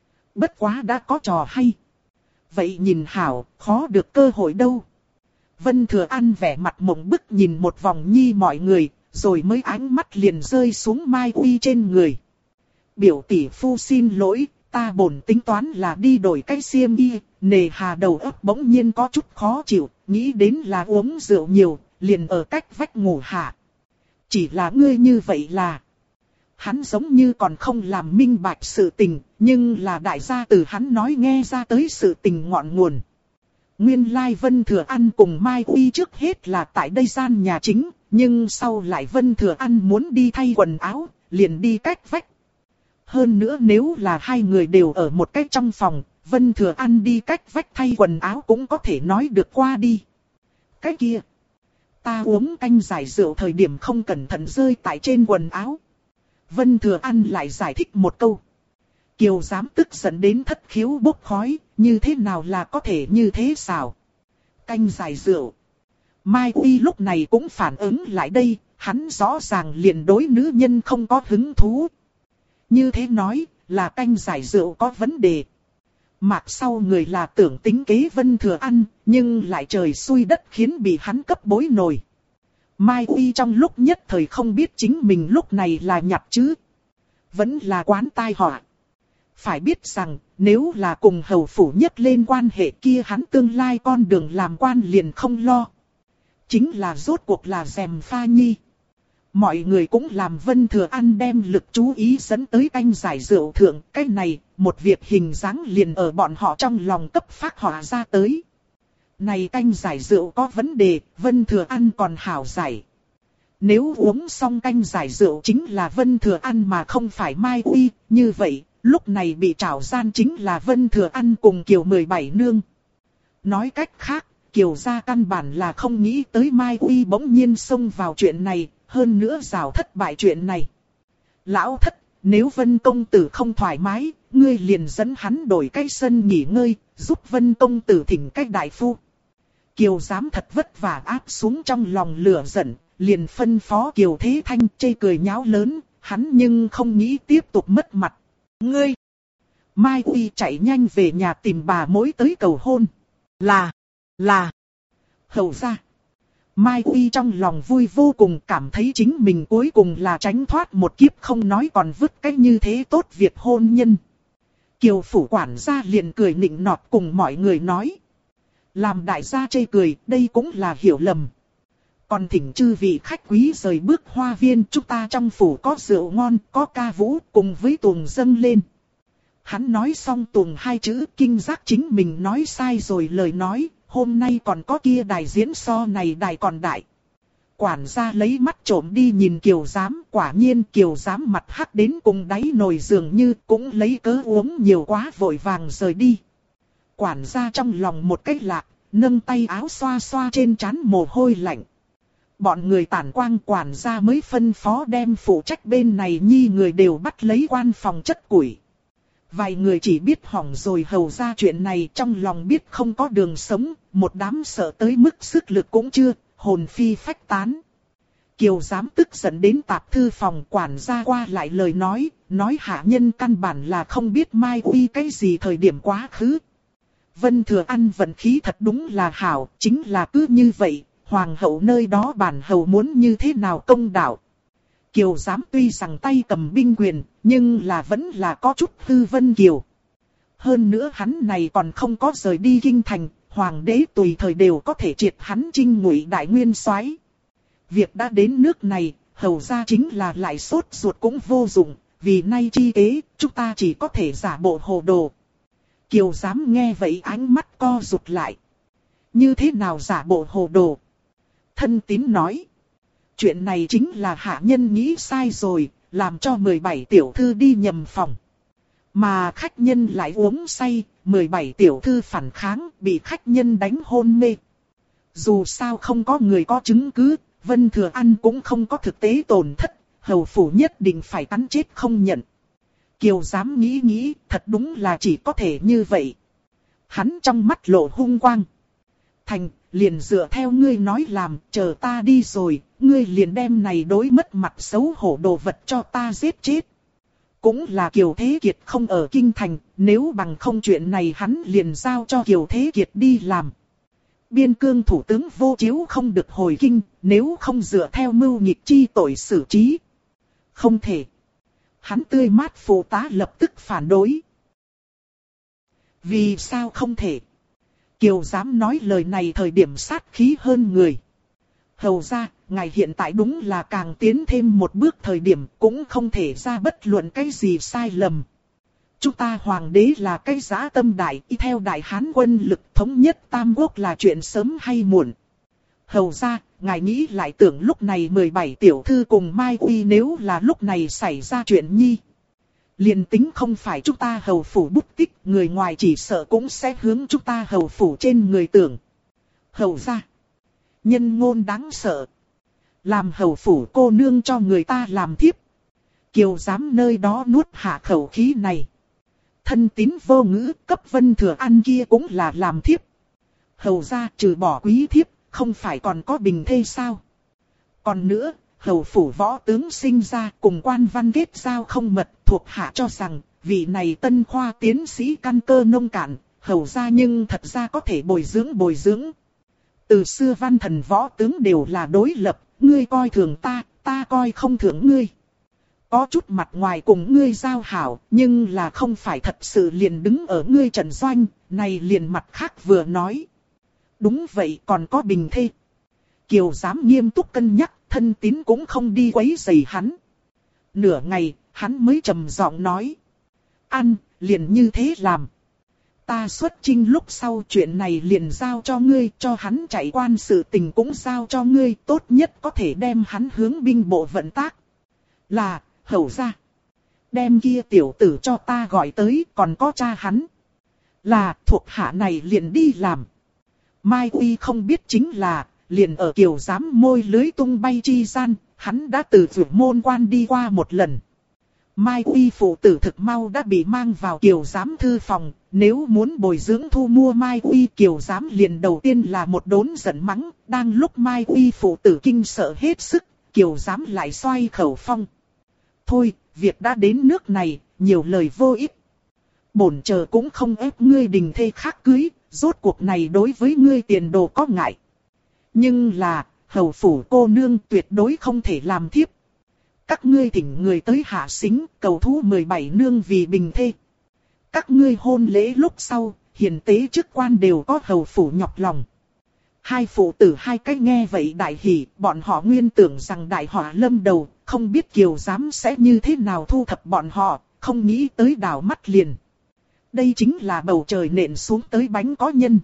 Bất quá đã có trò hay. Vậy nhìn hảo, khó được cơ hội đâu. Vân Thừa An vẻ mặt mộng bức nhìn một vòng nhi mọi người, rồi mới ánh mắt liền rơi xuống Mai Uy trên người. Biểu tỷ phu xin lỗi, ta bổn tính toán là đi đổi cái xiêm y, nề hà đầu óc bỗng nhiên có chút khó chịu, nghĩ đến là uống rượu nhiều, liền ở cách vách ngủ hạ. Chỉ là ngươi như vậy là... Hắn giống như còn không làm minh bạch sự tình, nhưng là đại gia từ hắn nói nghe ra tới sự tình ngọn nguồn. Nguyên lai Vân Thừa An cùng Mai Uy trước hết là tại đây gian nhà chính, nhưng sau lại Vân Thừa An muốn đi thay quần áo, liền đi cách vách. Hơn nữa nếu là hai người đều ở một cái trong phòng, Vân Thừa An đi cách vách thay quần áo cũng có thể nói được qua đi. Cái kia, ta uống canh giải rượu thời điểm không cẩn thận rơi tại trên quần áo. Vân Thừa An lại giải thích một câu. Kiều Giám tức giận đến thất khiếu bốc khói, như thế nào là có thể như thế sao? Canh giải rượu. Mai Uy lúc này cũng phản ứng lại đây, hắn rõ ràng liền đối nữ nhân không có hứng thú. Như thế nói, là canh giải rượu có vấn đề. Mạc sau người là tưởng tính kế Vân Thừa An, nhưng lại trời xui đất khiến bị hắn cấp bối nổi. Mai Uy trong lúc nhất thời không biết chính mình lúc này là nhặt chứ. Vẫn là quán tai họa. Phải biết rằng, nếu là cùng hầu phủ nhất lên quan hệ kia hắn tương lai con đường làm quan liền không lo. Chính là rốt cuộc là dèm pha nhi. Mọi người cũng làm Vân Thừa An đem lực chú ý dẫn tới canh giải rượu thượng. Cái này, một việc hình dáng liền ở bọn họ trong lòng cấp phát họa ra tới. Này canh giải rượu có vấn đề, Vân Thừa An còn hảo giải. Nếu uống xong canh giải rượu chính là Vân Thừa An mà không phải Mai Uy, như vậy, lúc này bị trảo gian chính là Vân Thừa An cùng Kiều 17 nương. Nói cách khác, Kiều gia căn bản là không nghĩ tới Mai Uy bỗng nhiên xông vào chuyện này, hơn nữa rào thất bại chuyện này. Lão thất, nếu Vân công tử không thoải mái, ngươi liền dẫn hắn đổi cái sân nghỉ ngơi, giúp Vân công tử thỉnh cách đại phu. Kiều Giám thật vất vả áp xuống trong lòng lửa giận, liền phân phó Kiều Thế Thanh chê cười nháo lớn, hắn nhưng không nghĩ tiếp tục mất mặt. Ngươi! Mai Uy chạy nhanh về nhà tìm bà mối tới cầu hôn. Là! Hầu ra! Mai Uy trong lòng vui vô cùng, cảm thấy chính mình cuối cùng là tránh thoát một kiếp, không nói còn vứt cái như thế tốt việc hôn nhân. Kiều phủ quản gia liền cười nịnh nọt cùng mọi người nói. Làm đại gia chê cười, đây cũng là hiểu lầm. Còn thỉnh chư vị khách quý rời bước hoa viên, chúng ta trong phủ có rượu ngon, có ca vũ, cùng với tuồng dâng lên. Hắn nói xong tuồng hai chữ, kinh giác chính mình nói sai rồi lời nói, hôm nay còn có kia đài diễn so này đài còn đại. Quản gia lấy mắt trộm đi nhìn Kiều Giám, quả nhiên Kiều Giám mặt hắc đến cùng đáy nồi dường như cũng lấy cớ uống nhiều quá vội vàng rời đi. Quản gia trong lòng một cách lạc, nâng tay áo xoa xoa trên trán mồ hôi lạnh. Bọn người tản quang quản gia mới phân phó đem phụ trách bên này nhi người đều bắt lấy quan phòng chất củi. Vài người chỉ biết hỏng rồi hầu ra chuyện này, trong lòng biết không có đường sống, một đám sợ tới mức sức lực cũng chưa, hồn phi phách tán. Kiều Giám tức giận đến tạp thư phòng, quản gia qua lại lời nói hạ nhân căn bản là không biết Mai Uy cái gì thời điểm quá khứ. Vân Thừa An vận khí thật đúng là hảo, chính là cứ như vậy, hoàng hậu nơi đó bản hầu muốn như thế nào công đạo. Kiều Giám tuy rằng tay cầm binh quyền, nhưng là vẫn là có chút hư Vân Kiều. Hơn nữa hắn này còn không có rời đi kinh thành, hoàng đế tùy thời đều có thể triệt hắn Trinh Ngụy đại nguyên soái. Việc đã đến nước này, hầu ra chính là lại sốt ruột cũng vô dụng, vì nay chi kế, chúng ta chỉ có thể giả bộ hồ đồ. Kiều Giám nghe vậy ánh mắt co rụt lại. Như thế nào giả bộ hồ đồ? Thân tín nói. Chuyện này chính là hạ nhân nghĩ sai rồi, làm cho 17 tiểu thư đi nhầm phòng. Mà khách nhân lại uống say, 17 tiểu thư phản kháng, bị khách nhân đánh hôn mê. Dù sao không có người có chứng cứ, Vân Thừa An cũng không có thực tế tổn thất, hầu phủ nhất định phải cắn chết không nhận. Kiều Giám nghĩ, thật đúng là chỉ có thể như vậy. Hắn trong mắt lộ hung quang. Thành, liền dựa theo ngươi nói làm, chờ ta đi rồi, ngươi liền đem này đối mất mặt xấu hổ đồ vật cho ta giết chết. Cũng là Kiều Thế Kiệt không ở kinh thành, nếu bằng không chuyện này hắn liền giao cho Kiều Thế Kiệt đi làm. Biên cương thủ tướng Vô Chiếu không được hồi kinh, nếu không dựa theo mưu nghịch chi tội xử trí. Không thể. Hắn tươi mát phụ tá lập tức phản đối. Vì sao không thể? Kiều dám nói lời này thời điểm sát khí hơn người. Hầu ra, ngài hiện tại đúng là càng tiến thêm một bước thời điểm cũng không thể ra bất luận cái gì sai lầm. Chúng ta hoàng đế là cái dã tâm đại, y theo đại hán quân lực thống nhất Tam Quốc là chuyện sớm hay muộn. Hầu ra, ngài nghĩ lại tưởng lúc này 17 tiểu thư cùng Mai Uy nếu là lúc này xảy ra chuyện nhi. Liền tính không phải chúng ta hầu phủ bút tích, người ngoài chỉ sợ cũng sẽ hướng chúng ta hầu phủ trên người tưởng. Hầu ra, nhân ngôn đáng sợ. Làm hầu phủ cô nương cho người ta làm thiếp. Kiều dám nơi đó nuốt hạ khẩu khí này. Thân tín vô ngữ, cấp Vân Thừa An kia cũng là làm thiếp. Hầu ra trừ bỏ quý thiếp, không phải còn có bình thê sao? Còn nữa, hầu phủ võ tướng sinh ra cùng quan văn kết giao không mật, thuộc hạ cho rằng, vị này tân khoa tiến sĩ căn cơ nông cạn, hầu ra nhưng thật ra có thể bồi dưỡng. Từ xưa văn thần võ tướng đều là đối lập, ngươi coi thường ta, ta coi không thưởng ngươi. Có chút mặt ngoài cùng ngươi giao hảo, nhưng là không phải thật sự liền đứng ở ngươi trận doanh, này liền mặt khác vừa nói. Đúng vậy, còn có bình thê. Kiều dám nghiêm túc cân nhắc, thân tín cũng không đi quấy rầy hắn. Nửa ngày, hắn mới trầm giọng nói. Ăn, liền như thế làm. Ta xuất chinh lúc sau chuyện này liền giao cho ngươi, cho hắn chạy quan sự tình cũng giao cho ngươi, tốt nhất có thể đem hắn hướng binh bộ vận tác. Là, hầu ra. Đem kia tiểu tử cho ta gọi tới, còn có cha hắn. Là, thuộc hạ này liền đi làm. Mai Uy không biết chính là, liền ở Kiều giám môi lưới tung bay chi gian, hắn đã từ vượt môn quan đi qua một lần. Mai Uy phụ tử thực mau đã bị mang vào Kiều giám thư phòng, nếu muốn bồi dưỡng thu mua Mai Uy, Kiều giám liền đầu tiên là một đốn giận mắng, đang lúc Mai Uy phụ tử kinh sợ hết sức, Kiều giám lại xoay khẩu phong. Thôi, việc đã đến nước này, nhiều lời vô ích. Bổn chờ cũng không ép ngươi đình thê khác cưới, rốt cuộc này đối với ngươi tiền đồ có ngại. Nhưng là, hầu phủ cô nương tuyệt đối không thể làm thiếp. Các ngươi thỉnh người tới hạ sính, cầu thú 17 nương vì bình thê. Các ngươi hôn lễ lúc sau, hiền tế chức quan đều có hầu phủ nhọc lòng. Hai phụ tử hai cách nghe vậy đại hỉ, bọn họ nguyên tưởng rằng đại họa lâm đầu, không biết Kiều giám sẽ như thế nào thu thập bọn họ, không nghĩ tới đảo mắt liền. Đây chính là bầu trời nện xuống tới bánh có nhân.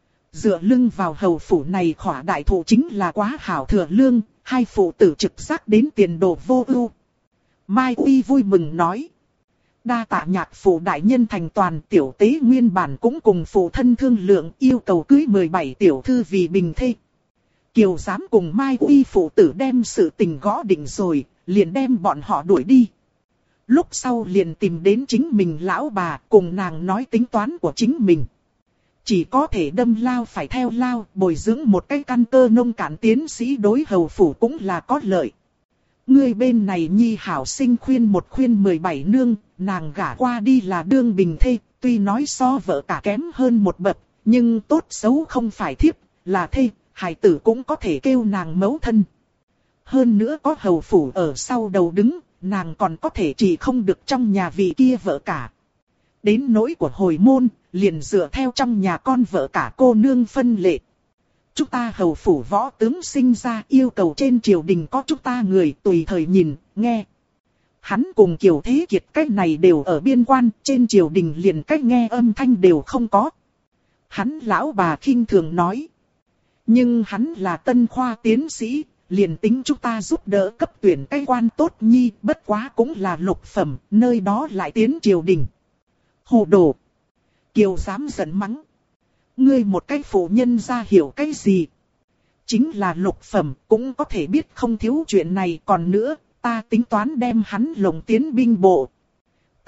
Dựa lưng vào hầu phủ này khỏa đại thụ chính là quá hảo thừa lương, hai phụ tử trực giác đến tiền đồ vô ưu. Mai Uy vui mừng nói. Đa tạ nhạc phụ đại nhân thành toàn, tiểu tế nguyên bản cũng cùng phụ thân thương lượng yêu cầu cưới 17 tiểu thư vì bình thê. Kiều giám cùng Mai Uy phụ tử đem sự tình gõ định rồi, liền đem bọn họ đuổi đi. Lúc sau liền tìm đến chính mình lão bà, cùng nàng nói tính toán của chính mình. Chỉ có thể đâm lao phải theo lao, bồi dưỡng một cái căn cơ nông cạn tiến sĩ đối hầu phủ cũng là có lợi. Người bên này nhi hảo sinh khuyên 17 nương, nàng gả qua đi là đương bình thê, tuy nói so vợ cả kém hơn một bậc, nhưng tốt xấu không phải thiếp, là thê, hài tử cũng có thể kêu nàng mẫu thân. Hơn nữa có hầu phủ ở sau đầu đứng, nàng còn có thể chỉ không được trong nhà vị kia vợ cả. Đến nỗi của hồi môn, liền dựa theo trong nhà con vợ cả cô nương phân lệ. Chúng ta hầu phủ võ tướng sinh ra yêu cầu trên triều đình có chúng ta người tùy thời nhìn, nghe. Hắn cùng Kiều Thế Kiệt cách này đều ở biên quan, trên triều đình liền cách nghe âm thanh đều không có. Hắn lão bà khinh thường nói. Nhưng hắn là tân khoa tiến sĩ, liền tính chúng ta giúp đỡ cấp tuyển cái quan tốt nhi, bất quá cũng là lục phẩm, nơi đó lại tiến triều đình. Hồ đồ! Kiều dám giận mắng. Ngươi một cái phụ nhân ra hiểu cái gì? Chính là lục phẩm, cũng có thể biết không thiếu chuyện này, còn nữa, ta tính toán đem hắn lồng tiến binh bộ.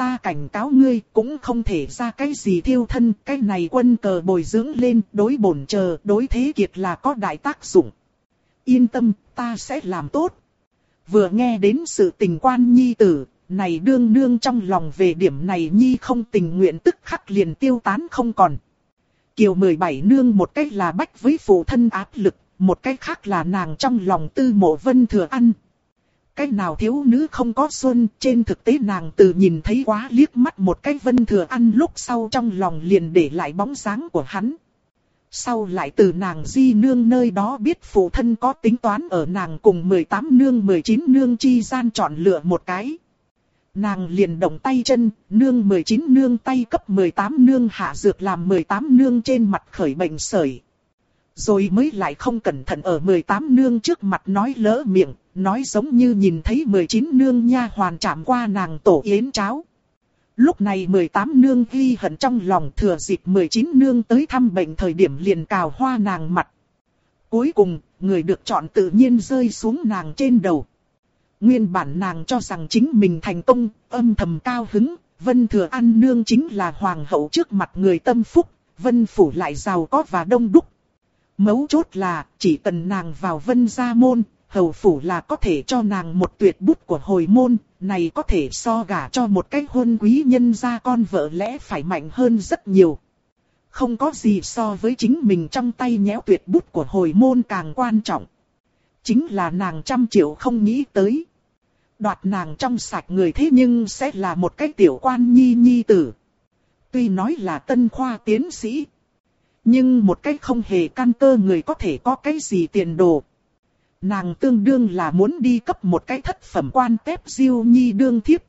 ta cảnh cáo ngươi cũng không thể ra cái gì thiêu thân, cái này quân cờ bồi dưỡng lên đối bổn chờ đối thế kiệt là có đại tác dụng. Yên tâm, ta sẽ làm tốt. Vừa nghe đến sự tình quan nhi tử, này đương nương trong lòng về điểm này nhi không tình nguyện tức khắc liền tiêu tán không còn. Kiều 17 nương một cách là bách với phụ thân áp lực, một cách khác là nàng trong lòng tư mộ Vân Thừa Ăn. Cái nào thiếu nữ không có xuân, trên thực tế nàng từ nhìn thấy quá liếc mắt một cái Vân Thừa Ăn lúc sau trong lòng liền để lại bóng dáng của hắn. Sau lại từ nàng di nương nơi đó biết phụ thân có tính toán ở nàng cùng 18 nương 19 nương chi gian chọn lựa một cái. Nàng liền động tay chân, nương 19 nương tay cấp 18 nương hạ dược làm 18 nương trên mặt khởi bệnh sởi. Rồi mới lại không cẩn thận ở 18 nương trước mặt nói lỡ miệng, nói giống như nhìn thấy 19 nương nha hoàn chạm qua nàng tổ yến cháo. Lúc này 18 nương ghi hận trong lòng, thừa dịp 19 nương tới thăm bệnh thời điểm liền cào hoa nàng mặt. Cuối cùng, người được chọn tự nhiên rơi xuống nàng trên đầu. Nguyên bản nàng cho rằng chính mình thành công, âm thầm cao hứng, Vân Thừa Ăn nương chính là hoàng hậu trước mặt người tâm phúc, Vân phủ lại giàu có và đông đúc. Mấu chốt là, chỉ cần nàng vào Vân gia môn, hầu phủ là có thể cho nàng một tuyệt bút của hồi môn, này có thể so gả cho một cái hôn quý nhân gia con vợ lẽ phải mạnh hơn rất nhiều. Không có gì so với chính mình trong tay nhéo tuyệt bút của hồi môn càng quan trọng. Chính là nàng 100 triệu không nghĩ tới. Đoạt nàng trong sạch người thế nhưng sẽ là một cái tiểu quan nhi tử. Tuy nói là tân khoa tiến sĩ, nhưng một cái không hề căn cơ người có thể có cái gì tiền đồ. Nàng tương đương là muốn đi cấp một cái thất phẩm quan tép diêu nhi đương thiếp.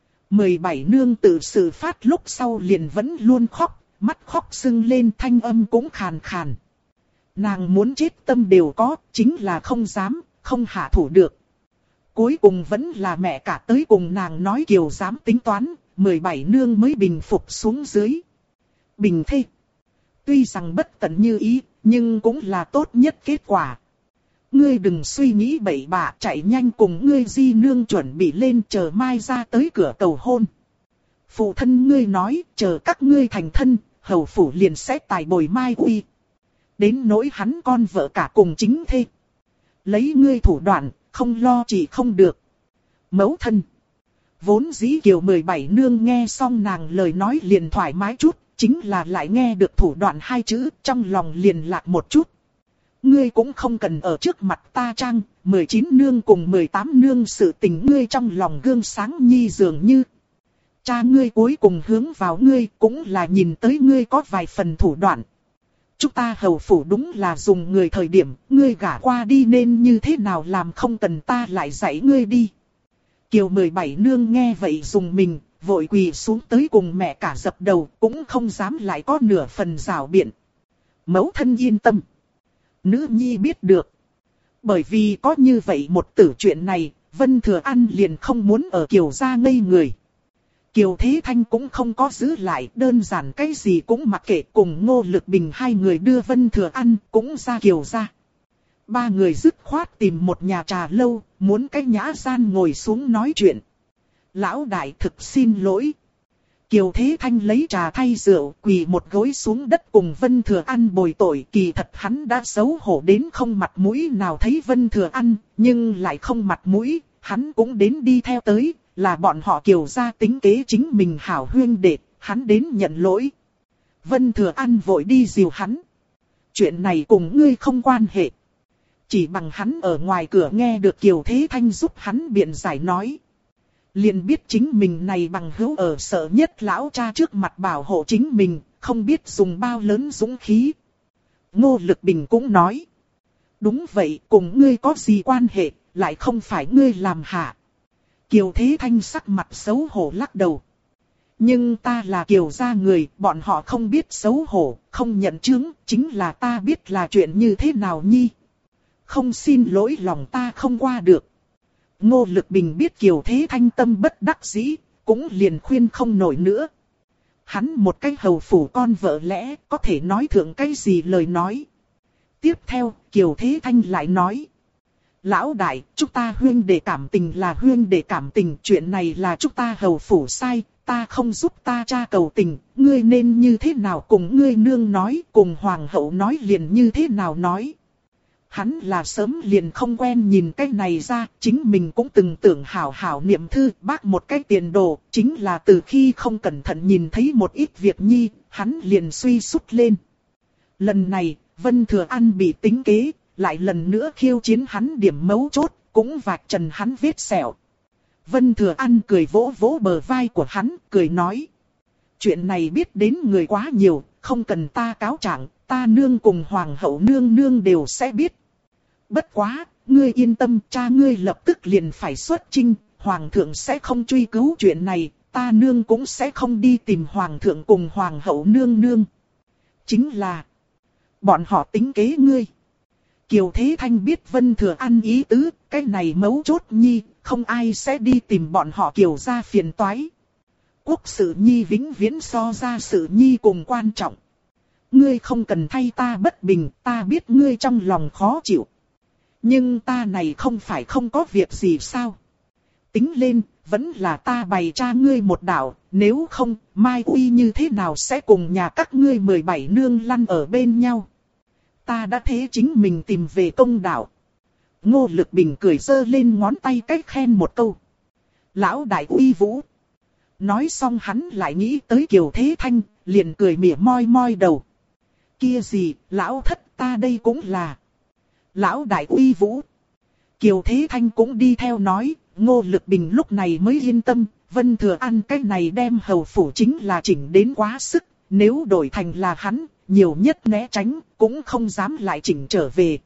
17 nương tự sự phát lúc sau liền vẫn luôn khóc, mắt khóc sưng lên, thanh âm cũng khàn khàn. Nàng muốn chết tâm đều có, chính là không dám, không hạ thủ được. Cuối cùng vẫn là mẹ cả tới cùng nàng nói Kiều dám tính toán, 17 nương mới bình phục xuống dưới. Bình thê. Tuy rằng bất tận như ý, nhưng cũng là tốt nhất kết quả. Ngươi đừng suy nghĩ bậy bạ, chạy nhanh cùng ngươi di nương chuẩn bị lên, chờ mai ra tới cửa cầu hôn. Phụ thân ngươi nói, chờ các ngươi thành thân, hầu phủ liền sẽ tài bồi mai uy. Đến nỗi hắn con vợ cả cùng chính thê. Lấy ngươi thủ đoạn, không lo chỉ không được. Mẫu thân. Vốn dĩ Kiều 17 nương nghe xong nàng lời nói liền thoải mái chút, chính là lại nghe được thủ đoạn hai chữ, trong lòng liền lạc một chút. Ngươi cũng không cần ở trước mặt ta trang, 19 nương cùng 18 nương sự tình ngươi trong lòng gương sáng nhi dường như. Cha ngươi cuối cùng hướng vào ngươi cũng là nhìn tới ngươi có vài phần thủ đoạn. Chúng ta hầu phủ đúng là dùng người thời điểm, ngươi gả qua đi nên như thế nào làm không cần ta lại dạy ngươi đi. Kiều 17 nương nghe vậy dùng mình, vội quỳ xuống tới cùng mẹ cả dập đầu, cũng không dám lại có nửa phần rảo biện. Mẫu thân yên tâm. Nữ nhi biết được. Bởi vì có như vậy một tử chuyện này, Vân Thừa Ăn liền không muốn ở Kiều gia ngây người. Kiều Thế Thanh cũng không có giữ lại, đơn giản cái gì cũng mặc kệ, cùng Ngô Lực Bình hai người đưa Vân Thừa Ăn cũng ra Kiều gia. Ba người dứt khoát tìm một nhà trà lâu, muốn cái nhã gian ngồi xuống nói chuyện. Lão đại thực xin lỗi. Kiều Thế Thanh lấy trà thay rượu, quỳ một gối xuống đất cùng Vân Thừa Ăn bồi tội. Kỳ thật hắn đã xấu hổ đến không mặt mũi nào thấy Vân Thừa Ăn, nhưng lại không mặt mũi, hắn cũng đến đi theo tới, là bọn họ Kiều gia tính kế chính mình hảo huyên đệ, hắn đến nhận lỗi. Vân Thừa Ăn vội đi dìu hắn. Chuyện này cùng ngươi không quan hệ. Chỉ bằng hắn ở ngoài cửa nghe được Kiều Thế Thanh giúp hắn biện giải nói. Liền biết chính mình này bằng hữu ở sợ nhất lão cha trước mặt bảo hộ chính mình, không biết dùng bao lớn dũng khí. Ngô Lực Bình cũng nói. Đúng vậy, cùng ngươi có gì quan hệ, lại không phải ngươi làm hạ. Kiều Thế Thanh sắc mặt xấu hổ lắc đầu. Nhưng ta là Kiều gia người, bọn họ không biết xấu hổ, không nhận chứng, chính là ta biết là chuyện như thế nào nhi. Không xin lỗi lòng ta không qua được. Ngô Lực Bình biết Kiều Thế Thanh tâm bất đắc dĩ, cũng liền khuyên không nổi nữa. Hắn một cái hầu phủ con vợ lẽ, có thể nói thượng cái gì lời nói. Tiếp theo, Kiều Thế Thanh lại nói. Lão đại, chúng ta huyên đệ cảm tình là huyên đệ cảm tình, chuyện này là chúng ta hầu phủ sai, ta không giúp ta cha cầu tình, ngươi nên như thế nào cùng ngươi nương nói, cùng hoàng hậu nói liền như thế nào nói. Hắn là sớm liền không quen nhìn cái này ra, chính mình cũng từng tưởng hảo hảo niệm thư bác một cái tiền đồ, chính là từ khi không cẩn thận nhìn thấy một ít việc nhi, hắn liền suy sút lên. Lần này, Vân Thừa An bị tính kế, lại lần nữa khiêu chiến hắn điểm mấu chốt, cũng vạch trần hắn vết sẹo. Vân Thừa An cười vỗ vỗ bờ vai của hắn, cười nói. Chuyện này biết đến người quá nhiều, không cần ta cáo trạng, ta nương cùng hoàng hậu nương nương đều sẽ biết. Bất quá, ngươi yên tâm, cha ngươi lập tức liền phải xuất chinh, hoàng thượng sẽ không truy cứu chuyện này, ta nương cũng sẽ không đi tìm hoàng thượng cùng hoàng hậu nương nương. Chính là, bọn họ tính kế ngươi. Kiều Thế Thanh biết Vân Thừa An ý tứ, cái này mấu chốt nhi, không ai sẽ đi tìm bọn họ Kiều gia phiền toái. Quốc sự nhi vĩnh viễn so ra sự nhi cùng quan trọng. Ngươi không cần thay ta bất bình, ta biết ngươi trong lòng khó chịu. Nhưng ta này không phải không có việc gì sao? Tính lên, vẫn là ta bày cha ngươi một đạo, nếu không, Mai Uy như thế nào sẽ cùng nhà các ngươi 17 nương lăn ở bên nhau? Ta đã thế chính mình tìm về công đạo. Ngô Lực Bình cười giơ lên ngón tay cách khen một câu. Lão đại uy vũ. Nói xong hắn lại nghĩ tới Kiều Thế Thanh, liền cười mỉa moi moi đầu. Kia gì, lão thất ta đây cũng là. Lão đại uy vũ. Kiều Thế Thanh cũng đi theo nói, Ngô Lực Bình lúc này mới yên tâm, Vân Thừa An cái này đem hầu phủ chính là chỉnh đến quá sức, nếu đổi thành là hắn, nhiều nhất né tránh, cũng không dám lại chỉnh trở về.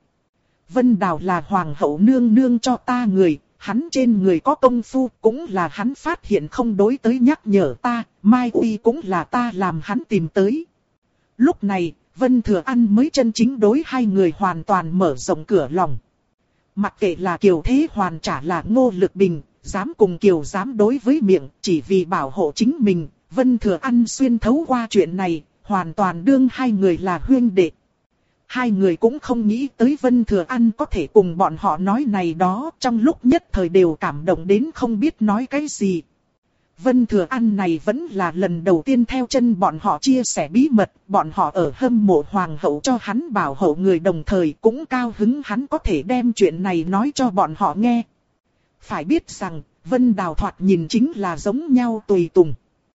Vân Đào là hoàng hậu nương nương cho ta người, hắn trên người có công phu, cũng là hắn phát hiện không đối tới nhắc nhở ta, Mai Uy cũng là ta làm hắn tìm tới. Lúc này, Vân Thừa An mới chân chính đối hai người hoàn toàn mở rộng cửa lòng. Mặc kệ là Kiều Thế Hoàn trả là Ngô Lực Bình, dám cùng Kiều dám đối với miệng, chỉ vì bảo hộ chính mình, Vân Thừa An xuyên thấu qua chuyện này, hoàn toàn đương hai người là huyên đệ. Hai người cũng không nghĩ tới Vân Thừa An có thể cùng bọn họ nói này đó, trong lúc nhất thời đều cảm động đến không biết nói cái gì. Vân Thừa An này vẫn là lần đầu tiên theo chân bọn họ chia sẻ bí mật, bọn họ ở hâm mộ hoàng hậu cho hắn bảo hộ người đồng thời cũng cao hứng hắn có thể đem chuyện này nói cho bọn họ nghe. Phải biết rằng, Vân Đào thoạt nhìn chính là giống nhau tùy tùng.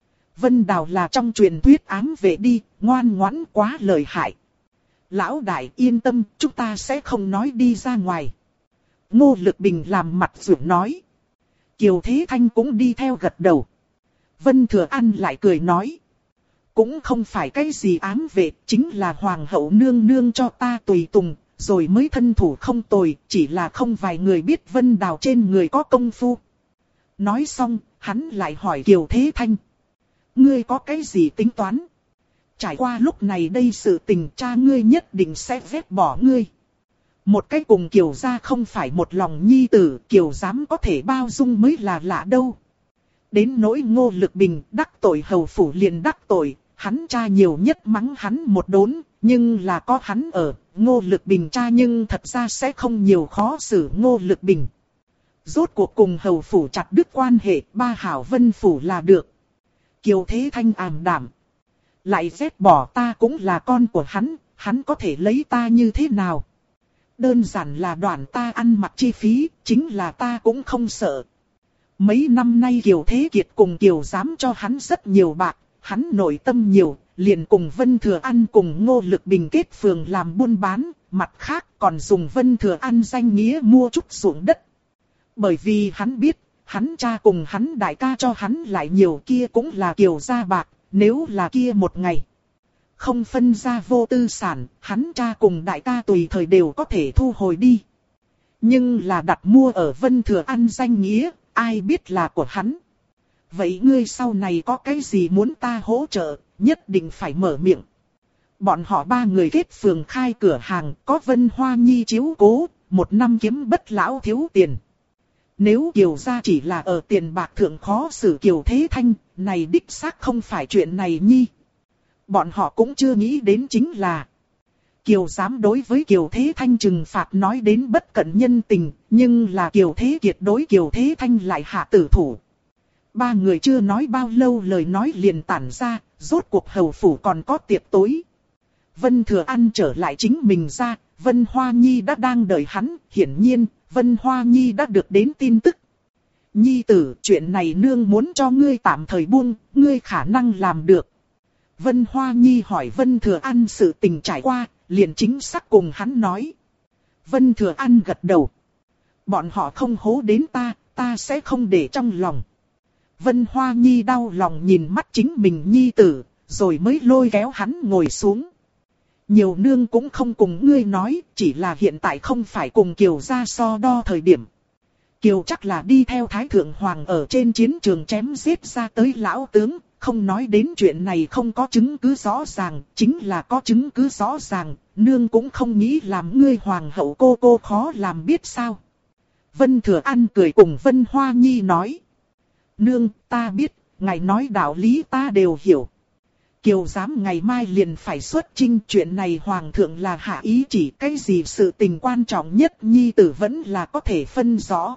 Vân Đào là trong truyền thuyết ám vệ đi, ngoan ngoãn quá lợi hại. Lão đại yên tâm, chúng ta sẽ không nói đi ra ngoài. Ngô Lực Bình làm mặt dưỡng nói. Kiều Thế Thanh cũng đi theo gật đầu. Vân Thừa An lại cười nói. Cũng không phải cái gì ám vệ, chính là hoàng hậu nương nương cho ta tùy tùng, rồi mới thân thủ không tồi, chỉ là không vài người biết Vân Đào trên người có công phu. Nói xong, hắn lại hỏi Kiều Thế Thanh. Ngươi có cái gì tính toán? Trải qua lúc này đây sự tình cha ngươi nhất định sẽ vét bỏ ngươi. Một cái cùng Kiều gia không phải một lòng nhi tử, Kiều dám có thể bao dung mới là lạ đâu. Đến nỗi Ngô Lực Bình đắc tội hầu phủ liền đắc tội, hắn cha nhiều nhất mắng hắn một đốn, nhưng là có hắn ở, Ngô Lực Bình cha nhưng thật ra sẽ không nhiều khó xử Ngô Lực Bình. Rốt cuộc cùng hầu phủ chặt đứt quan hệ, ba hảo Vân phủ là được. Kiều Thế Thanh ảm đảm. Lại vét bỏ ta cũng là con của hắn có thể lấy ta như thế nào? Đơn giản là đoàn ta ăn mặc chi phí, chính là ta cũng không sợ. Mấy năm nay Kiều Thế Kiệt cùng Kiều dám cho hắn rất nhiều bạc, hắn nội tâm nhiều, liền cùng Vân Thừa An cùng Ngô Lực Bình kết phường làm buôn bán, mặt khác còn dùng Vân Thừa An danh nghĩa mua chút ruộng đất. Bởi vì hắn biết, hắn cha cùng hắn đại ca cho hắn lại nhiều kia cũng là Kiều gia bạc, nếu là kia một ngày không phân ra vô tư sản, hắn cha cùng đại ca tùy thời đều có thể thu hồi đi. Nhưng là đặt mua ở Vân Thừa An danh nghĩa, ai biết là của hắn. Vậy ngươi sau này có cái gì muốn ta hỗ trợ, nhất định phải mở miệng. Bọn họ ba người kết phường khai cửa hàng, có Vân Hoa Nhi chiếu cố, một năm kiếm bất lão thiếu tiền. Nếu Kiều gia chỉ là ở tiền bạc thượng khó xử Kiều Thế Thanh, này đích xác không phải chuyện này nhi. Bọn họ cũng chưa nghĩ đến chính là Kiều Giám đối với Kiều Thế Thanh trừng phạt nói đến bất cận nhân tình, nhưng là Kiều Thế Kiệt đối Kiều Thế Thanh lại hạ tử thủ. Ba người chưa nói bao lâu lời nói liền tản ra, rốt cuộc hầu phủ còn có tiệc tối. Vân Thừa An trở lại chính mình ra, Vân Hoa Nhi đã đang đợi hắn, hiển nhiên, Vân Hoa Nhi đã được đến tin tức. Nhi tử, chuyện này nương muốn cho ngươi tạm thời buông, ngươi khả năng làm được. Vân Hoa Nhi hỏi Vân Thừa An sự tình trải qua, liền chính xác cùng hắn nói. Vân Thừa An gật đầu. Bọn họ không hố đến ta, ta sẽ không để trong lòng. Vân Hoa Nhi đau lòng nhìn mắt chính mình nhi tử, rồi mới lôi kéo hắn ngồi xuống. Nhiều nương cũng không cùng ngươi nói, chỉ là hiện tại không phải cùng Kiều gia so đo thời điểm. Kiều chắc là đi theo Thái Thượng Hoàng ở trên chiến trường chém giết ra tới lão tướng, không nói đến chuyện này không có chứng cứ rõ ràng, chính là có chứng cứ rõ ràng, nương cũng không nghĩ làm ngươi hoàng hậu cô khó làm biết sao. Vân Thừa An cười cùng Vân Hoa Nhi nói. Nương, ta biết, ngài nói đạo lý ta đều hiểu. Kiều Giám ngày mai liền phải xuất chinh, chuyện này hoàng thượng là hạ ý chỉ, cái gì sự tình quan trọng nhất nhi tử vẫn là có thể phân rõ.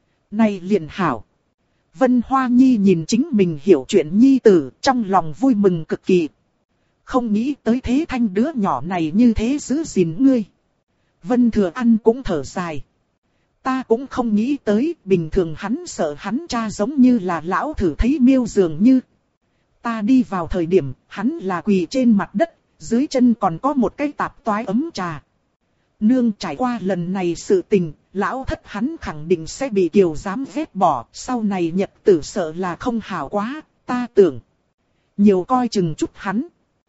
Này liền hảo. Vân Hoa Nhi nhìn chính mình hiểu chuyện nhi tử, trong lòng vui mừng cực kỳ. Không nghĩ tới Thế Thanh đứa nhỏ này như thế giữ gìn ngươi. Vân Thừa An cũng thở dài. Ta cũng không nghĩ tới, bình thường hắn sợ hắn cha giống như là lão thử thấy miêu dường như. Ta đi vào thời điểm, hắn là quỳ trên mặt đất, dưới chân còn có một cái tạp toái ấm trà. Nương trải qua lần này sự tình, lão thất hắn khẳng định sẽ bị Kiều Giám ghét bỏ, sau này nhật tử sợ là không hảo quá, ta tưởng. Nhiều coi chừng chút hắn.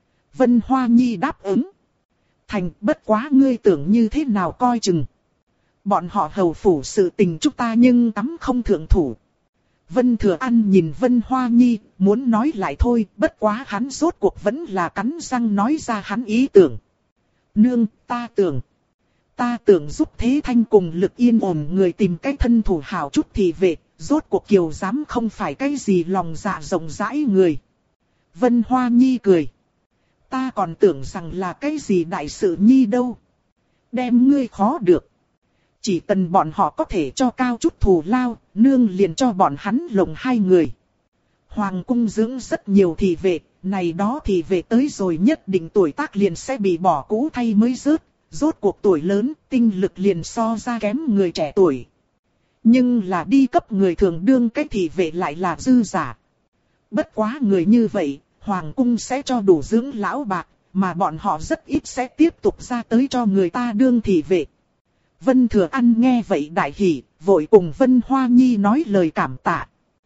Vân Hoa Nhi đáp ứng. Thành, bất quá ngươi tưởng như thế nào coi chừng. Bọn họ hầu phủ sự tình chúng ta nhưng tắm không thượng thủ. Vân Thừa An nhìn Vân Hoa Nhi, muốn nói lại thôi, bất quá hắn rốt cuộc vẫn là cắn răng nói ra hắn ý tưởng. Nương, ta tưởng giúp Thế Thanh cùng Lực yên ổn người tìm cái thân thủ hảo chút thì về, rốt cuộc Kiều Giám không phải cái gì lòng dạ rộng rãi người. Vân Hoa Nhi cười. Ta còn tưởng rằng là cái gì đại sự nhi đâu. Đem ngươi khó được. Chỉ cần bọn họ có thể cho cao chút thù lao, nương liền cho bọn hắn lộng hai người. Hoàng cung dưỡng rất nhiều thị vệ, này đó thị vệ tới rồi nhất định tuổi tác liền sẽ bị bỏ cũ thay mới rớt. Rốt cuộc tuổi lớn, tinh lực liền so ra kém người trẻ tuổi. Nhưng là đi cấp người thường đương cái thị vệ lại là dư giả. Bất quá người như vậy, Hoàng cung sẽ cho đủ dưỡng lão bạc, mà bọn họ rất ít sẽ tiếp tục ra tới cho người ta đương thị vệ. Vân Thừa An nghe vậy đại hỉ, vội cùng Vân Hoa Nhi nói lời cảm tạ.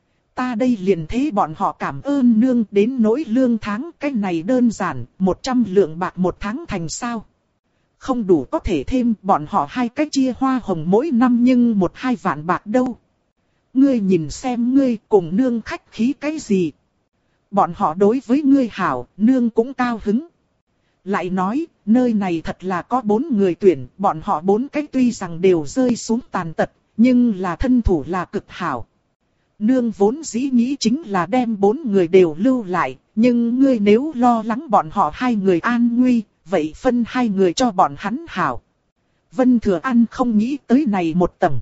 Ta đây liền thế bọn họ cảm ơn nương, đến nỗi lương tháng, cái này đơn giản, 100 lượng bạc một tháng thành sao. Không đủ có thể thêm, bọn họ hai cách chia hoa hồng mỗi năm nhưng 1-2 vạn bạc đâu. Ngươi nhìn xem ngươi cùng nương khách khí cái gì. Bọn họ đối với ngươi hảo, nương cũng cao hứng. Lại nói, nơi này thật là có 4 người tuyển, bọn họ 4 cách tuy rằng đều rơi xuống tàn tật, nhưng là thân thủ là cực hảo. Nương vốn dĩ nghĩ chính là đem 4 người đều lưu lại, nhưng ngươi nếu lo lắng bọn họ 2 người an nguy, vậy phân 2 người cho bọn hắn hảo. Vân Thừa An không nghĩ tới này một tầng.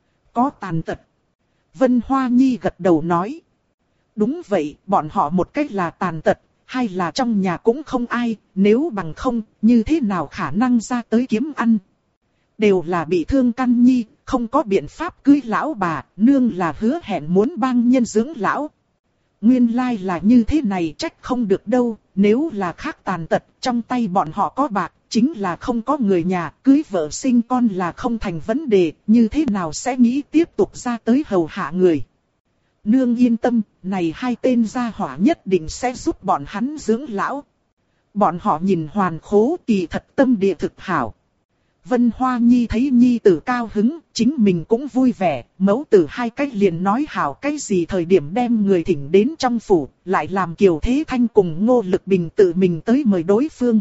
Có tàn tật. Vân Hoa Nhi gật đầu nói. Đúng vậy, bọn họ một cách là tàn tật, hay là trong nhà cũng không ai, nếu bằng không, như thế nào khả năng ra tới kiếm ăn. Đều là bị thương căn nhi, không có biện pháp cưới lão bà, nương là hứa hẹn muốn bang nhân dưỡng lão. Nguyên lai là như thế này, trách không được đâu, nếu là khác tàn tật, trong tay bọn họ có bạc, chính là không có người nhà, cưới vợ sinh con là không thành vấn đề, như thế nào sẽ nghĩ tiếp tục ra tới hầu hạ người. Nương yên tâm, này 2 tên gia hỏa nhất định sẽ giúp bọn hắn dưỡng lão. Bọn họ nhìn hoàn khố kỳ thật tâm địa thực hảo. Vân Hoa Nhi thấy nhi tử cao hứng, chính mình cũng vui vẻ, mẫu tử 2 cách liền nói hảo cái gì thời điểm đem người thỉnh đến trong phủ, lại làm Kiều Thế Thanh cùng Ngô Lực Bình tự mình tới mời đối phương.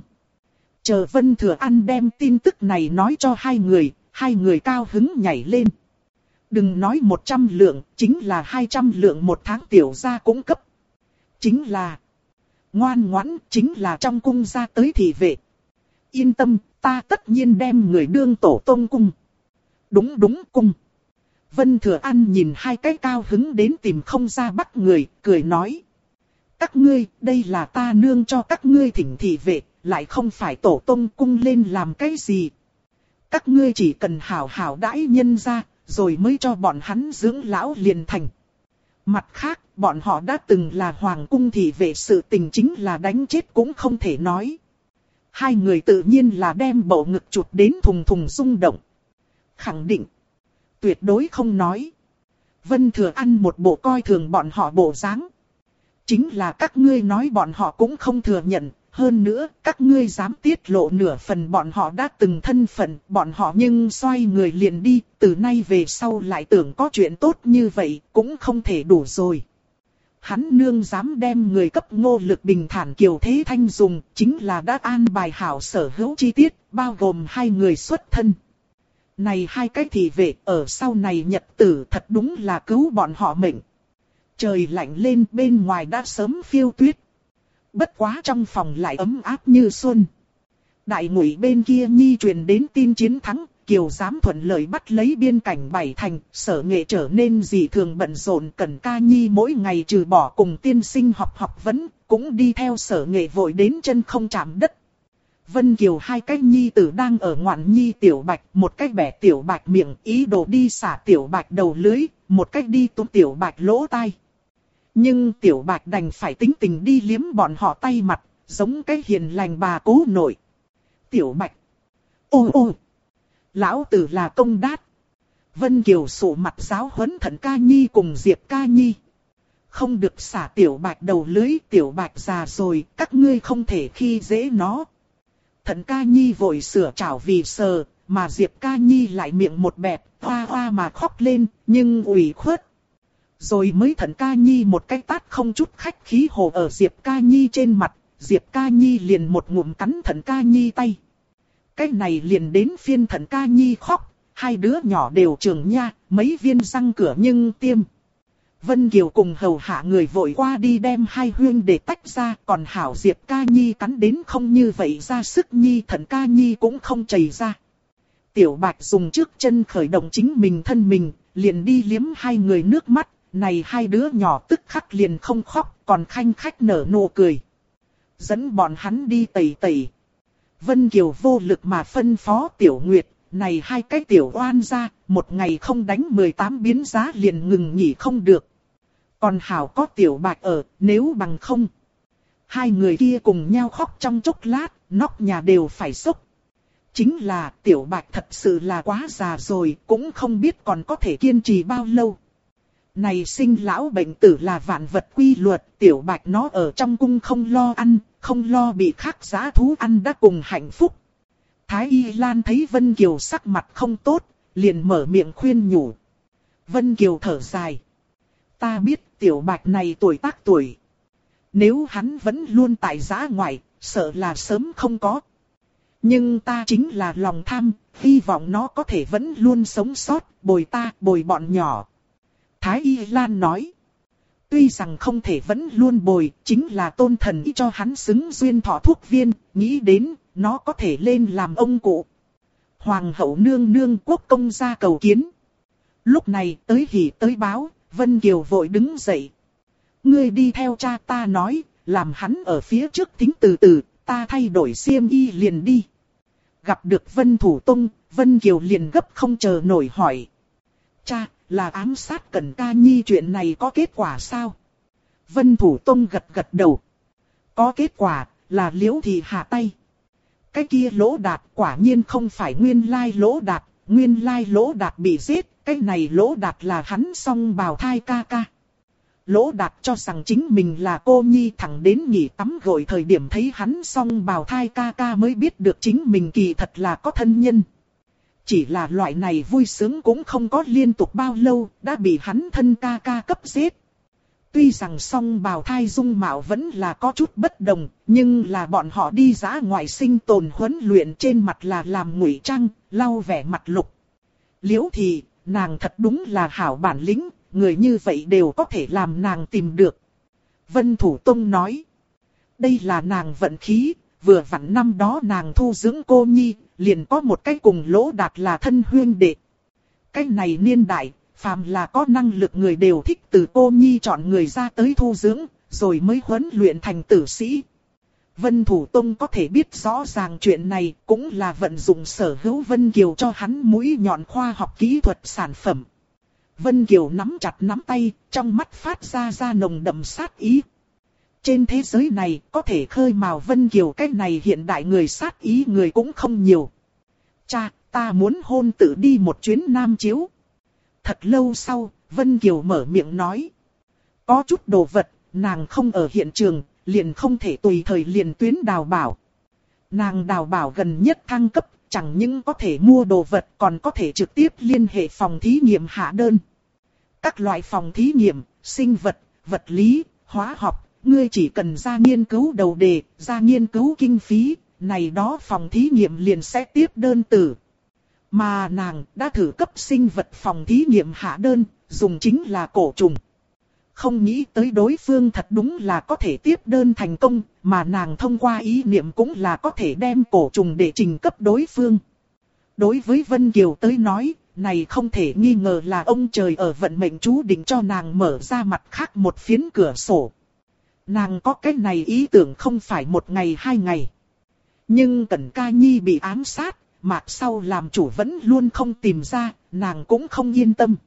Chờ Vân Thừa An đem tin tức này nói cho 2 người cao hứng nhảy lên. Đừng nói 100 lượng, chính là 200 lượng một tháng tiểu gia cũng cấp. Chính là ngoan ngoãn, chính là trong cung ra tới thị vệ. yên tâm, ta tất nhiên đem người đương tổ tông cung. Đúng đúng cung. Vân Thừa An nhìn hai cái cao hứng đến tìm không ra bắt người, cười nói. Các ngươi, đây là ta nương cho các ngươi thỉnh thị vệ, lại không phải tổ tông cung lên làm cái gì. Các ngươi chỉ cần hảo hảo đãi nhân ra, rồi mới cho bọn hắn dưỡng lão liền thành. Mặt khác, bọn họ đã từng là hoàng cung thị vệ, sự tình chính là đánh chết cũng không thể nói. Hai người tự nhiên là đem bộ ngực chụp đến thùng thùng rung động. Khẳng định. Tuyệt đối không nói. Vân Thừa An một bộ coi thường bọn họ bộ dáng. Chính là các ngươi nói bọn họ cũng không thừa nhận. Hơn nữa, các ngươi dám tiết lộ nửa phần bọn họ đã từng thân phận, bọn họ nhưng xoay người liền đi, từ nay về sau lại tưởng có chuyện tốt như vậy, cũng không thể đủ rồi. Hắn nương dám đem người cấp Ngô Lực bình thản Kiều Thế Thanh dùng, chính là đã an bài hảo sở hữu chi tiết, bao gồm hai người xuất thân. Này hai cái thị vệ ở sau này nhật tử thật đúng là cứu bọn họ mệnh. Trời lạnh lên, bên ngoài đã sớm phiêu tuyết. Bất quá trong phòng lại ấm áp như xuân. Đại Ngụy bên kia nhi truyền đến tin chiến thắng, Kiều Giám thuận lợi bắt lấy biên cảnh Bảy Thành, Sở Nghệ trở nên dị thường bận rộn. Cẩn Ca Nhi mỗi ngày trừ bỏ cùng tiên sinh học vấn, cũng đi theo Sở Nghệ vội đến chân không chạm đất. Vân Kiều hai cái nhi tử đang ở ngoạn nhi Tiểu Bạch, một cái bẻ Tiểu Bạch miệng, ý đồ đi xả Tiểu Bạch đầu lưới, một cái đi túm Tiểu Bạch lỗ tai. Nhưng Tiểu Bạch đành phải tính tình đi liếm bọn họ tay mặt, giống cái hiền lành bà cố nội. Tiểu Bạch. Ô ô. Lão tử là công đát. Vân Kiều sụ mặt giáo huấn Thận Ca Nhi cùng Diệp Ca Nhi. Không được xả Tiểu Bạch đầu lưới, Tiểu Bạch già rồi, các ngươi không thể khi dễ nó. Thận Ca Nhi vội sửa chảo vì sờ, mà Diệp Ca Nhi lại miệng một bẹp, hoa hoa mà khóc lên, nhưng ủy khuất. Rồi mới Thận Ca Nhi một cái tát không chút khách khí hồ ở Diệp Ca Nhi trên mặt, Diệp Ca Nhi liền một ngụm cắn Thận Ca Nhi tay. Cái này liền đến phiên Thận Ca Nhi khóc, hai đứa nhỏ đều trường nha, mấy viên răng cửa nhưng tiêm. Vân Kiều cùng hầu hạ người vội qua đi đem hai huyên để tách ra, còn hảo Diệp Ca Nhi cắn đến không như vậy ra sức nhi, Thận Ca Nhi cũng không chảy ra. Tiểu Bạch dùng trước chân khởi động chính mình thân mình, liền đi liếm hai người nước mắt, này hai đứa nhỏ tức khắc liền không khóc, còn khanh khách nở nụ cười. Dẫn bọn hắn đi tẩy tẩy. Vân Kiều vô lực mà phân phó Tiểu Nguyệt, này hai cái tiểu oan ra, một ngày không đánh 18 biến giá liền ngừng nghỉ không được. Còn hảo có Tiểu Bạch ở, nếu bằng không. Hai người kia cùng nhau khóc trong chốc lát, nóc nhà đều phải sốc. Chính là Tiểu Bạch thật sự là quá già rồi, cũng không biết còn có thể kiên trì bao lâu. Này sinh lão bệnh tử là vạn vật quy luật, Tiểu Bạch nó ở trong cung không lo ăn, không lo bị khác giá thú ăn đã cùng hạnh phúc. Thái Y Lan thấy Vân Kiều sắc mặt không tốt, liền mở miệng khuyên nhủ. Vân Kiều thở dài. Ta biết Tiểu Bạch này tuổi tác tuổi. Nếu hắn vẫn luôn tại giã ngoại, sợ là sớm không có. Nhưng ta chính là lòng tham, hy vọng nó có thể vẫn luôn sống sót, bồi ta, bồi bọn nhỏ. Thái Y Lan nói. Tuy rằng không thể vẫn luôn bồi, chính là tôn thần ý cho hắn xứng duyên thọ thuốc viên, nghĩ đến, nó có thể lên làm ông cụ. Hoàng hậu nương nương quốc công ra cầu kiến. Lúc này tới hỉ tới báo, Vân Kiều vội đứng dậy. Ngươi đi theo cha ta nói, làm hắn ở phía trước thính từ từ, ta thay đổi xiêm y liền đi. Gặp được Vân Thủ Tông, Vân Kiều liền gấp không chờ nổi hỏi. Cha, là ám sát Cẩn Ca Nhi chuyện này có kết quả sao? Vân Thủ Tông gật gật đầu. Có kết quả, là Liễu Thị hạ tay. Cái kia Lỗ Đạt quả nhiên không phải nguyên lai Lỗ Đạt, nguyên lai Lỗ Đạt bị giết, cái này Lỗ Đạt là hắn song bào thai ca ca. Lỗ Đạt cho rằng chính mình là cô nhi, thẳng đến nghỉ tắm gội thời điểm thấy hắn song bào thai ca ca mới biết được chính mình kỳ thật là có thân nhân. Chỉ là loại này vui sướng cũng không có liên tục bao lâu, đã bị hắn thân ca ca cấp giết. Tuy rằng song bào thai dung mạo vẫn là có chút bất đồng, nhưng là bọn họ đi dã ngoại sinh tồn huấn luyện trên mặt là làm ngụy trang, lau vẻ mặt lục. Liễu Thị, nàng thật đúng là hảo bản lĩnh, người như vậy đều có thể làm nàng tìm được. Vân Thủ Tông nói, đây là nàng vận khí, vừa vặn năm đó nàng thu dưỡng cô nhi, liền có một cái cùng Lỗ Đạt là thân huynh đệ. Cái này niên đại, phàm là có năng lực người đều thích từ cô nhi chọn người ra tới thu dưỡng, rồi mới huấn luyện thành tử sĩ. Vân Thủ Tông có thể biết rõ ràng chuyện này, cũng là vận dụng sở hữu Vân Kiều cho hắn mũi nhọn khoa học kỹ thuật sản phẩm. Vân Kiều nắm chặt nắm tay, trong mắt phát ra nồng đậm sát ý. Trên thế giới này, có thể khơi mào Vân Kiều cái này hiện đại người sát ý người cũng không nhiều. Cha, ta muốn hôn tự đi một chuyến Nam Chiếu. Thật lâu sau, Vân Kiều mở miệng nói. Có chút đồ vật, nàng không ở hiện trường, liền không thể tùy thời liền tuyến Đào Bảo. Nàng Đào Bảo gần nhất thăng cấp, chẳng những có thể mua đồ vật còn có thể trực tiếp liên hệ phòng thí nghiệm hạ đơn. Các loại phòng thí nghiệm, sinh vật, vật lý, hóa học, ngươi chỉ cần ra nghiên cứu đầu đề, ra nghiên cứu kinh phí, này đó phòng thí nghiệm liền sẽ tiếp đơn tử. Mà nàng đã thử cấp sinh vật phòng thí nghiệm hạ đơn, dùng chính là cổ trùng. Không nghĩ tới đối phương thật đúng là có thể tiếp đơn thành công, mà nàng thông qua ý niệm cũng là có thể đem cổ trùng để trình cấp đối phương. Đối với Vân Kiều tới nói, này không thể nghi ngờ là ông trời ở vận mệnh chú định cho nàng mở ra mặt khác một phiến cửa sổ. Nàng có cái này ý tưởng không phải một ngày hai ngày. Nhưng Cẩn Ca Nhi bị ám sát, Mạc Sau làm chủ vẫn luôn không tìm ra, nàng cũng không yên tâm.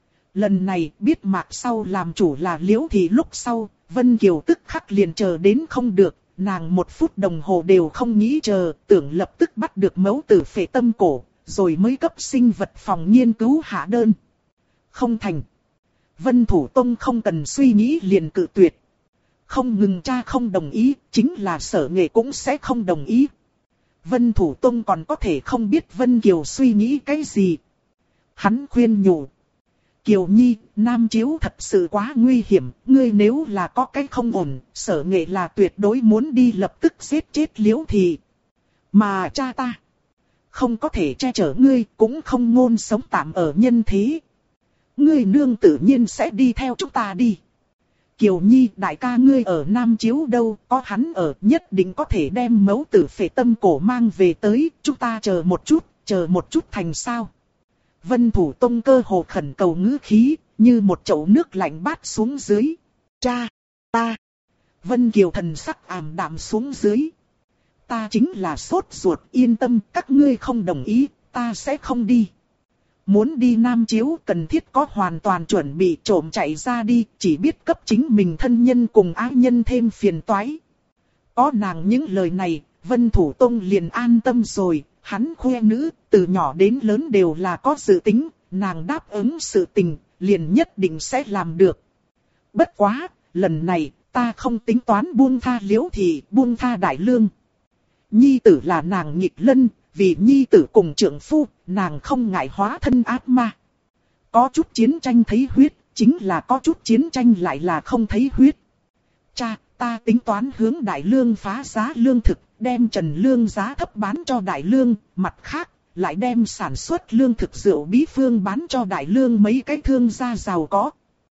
Lần này biết Mạc Sau làm chủ là Liễu Thị lúc sau, Vân Kiều tức khắc liền chờ đến không được, nàng 1 phút đồng hồ đều không nghĩ chờ, tưởng lập tức bắt được mẫu tử phệ tâm cổ, rồi mới cấp sinh vật phòng nghiên cứu hạ đơn. Không thành. Vân Thủ Tông không cần suy nghĩ liền cự tuyệt. Không ngừng cha không đồng ý, chính là Sở Nghệ cũng sẽ không đồng ý. Vân Thủ Tông còn có thể không biết Vân Kiều suy nghĩ cái gì. Hắn khuyên nhủ. Kiều Nhi, Nam Chiếu thật sự quá nguy hiểm, ngươi nếu là có cái không ổn, Sở Nghệ là tuyệt đối muốn đi lập tức giết chết Liễu Thị. Mà cha ta, không có thể che chở ngươi, cũng không ngôn sống tạm ở nhân thế. Ngươi nương tự nhiên sẽ đi theo chúng ta đi. Kiều Nhi, đại ca ngươi ở Nam Chiếu đâu, có hắn ở, nhất định có thể đem mẫu tử phệ tâm cổ mang về tới, chúng ta chờ một chút thành sao. Vân Thủ Tông cơ hồ khẩn cầu ngữ khí, như một chậu nước lạnh bát xuống dưới. Cha, ta. Vân Kiều thần sắc ảm đạm xuống dưới. Ta chính là sốt ruột, yên tâm, các ngươi không đồng ý, ta sẽ không đi. Muốn đi Nam Chiếu cần thiết có hoàn toàn chuẩn bị, trộm chạy ra đi, chỉ biết cấp chính mình thân nhân cùng ái nhân thêm phiền toái. Có nàng những lời này, Vân Thủ Tông liền an tâm rồi, hắn khoe nữ, từ nhỏ đến lớn đều là có dự tính, nàng đáp ứng sự tình, liền nhất định sẽ làm được. Bất quá, lần này, ta không tính toán buông tha Liễu Thị, buông tha Đại Lương. Nhi tử là nàng nghịch lân, vì nhi tử cùng trượng phu, nàng không ngại hóa thân ác ma. Có chút chiến tranh thấy huyết, chính là có chút chiến tranh lại là không thấy huyết. Cha, ta tính toán hướng Đại Lương phá giá lương thực, đem Trần Lương giá thấp bán cho Đại Lương, mặt khác, lại đem sản xuất lương thực rượu bí phương bán cho Đại Lương mấy cái thương gia giàu có.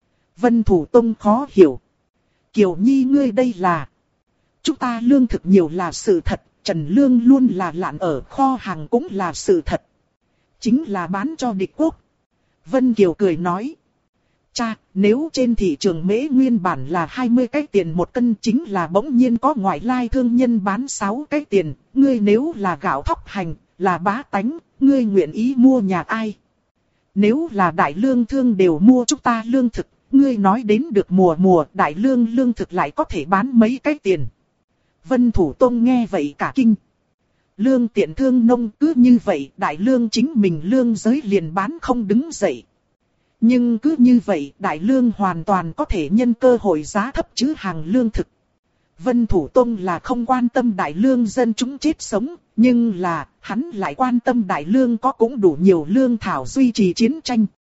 Vân Thủ Tông khó hiểu. Kiều Nhi ngươi đây là... Chúng ta lương thực nhiều là sự thật, Trần Lương luôn là lạn ở kho hàng cũng là sự thật. Chính là bán cho địch quốc. Vân Kiều cười nói. Cha, nếu trên thị trường mễ nguyên bản là 20 cái tiền một cân, chính là bỗng nhiên có ngoại lai thương nhân bán 6 cái tiền. Ngươi nếu là gạo thóc hành, là bá tánh, ngươi nguyện ý mua nhà ai? Nếu là Đại Lương thương đều mua chúng ta lương thực, ngươi nói đến được mùa Đại Lương lương thực lại có thể bán mấy cái tiền. Vân Thủ Tông nghe vậy cả kinh. Lương tiện thương nông cứ như vậy, Đại Lương chính mình lương giới liền bán không đứng dậy. Nhưng cứ như vậy, Đại Lương hoàn toàn có thể nhân cơ hội giá thấp trữ hàng lương thực. Vân Thủ Tông là không quan tâm Đại Lương dân chúng chết sống, nhưng là, hắn lại quan tâm Đại Lương có cũng đủ nhiều lương thảo duy trì chiến tranh.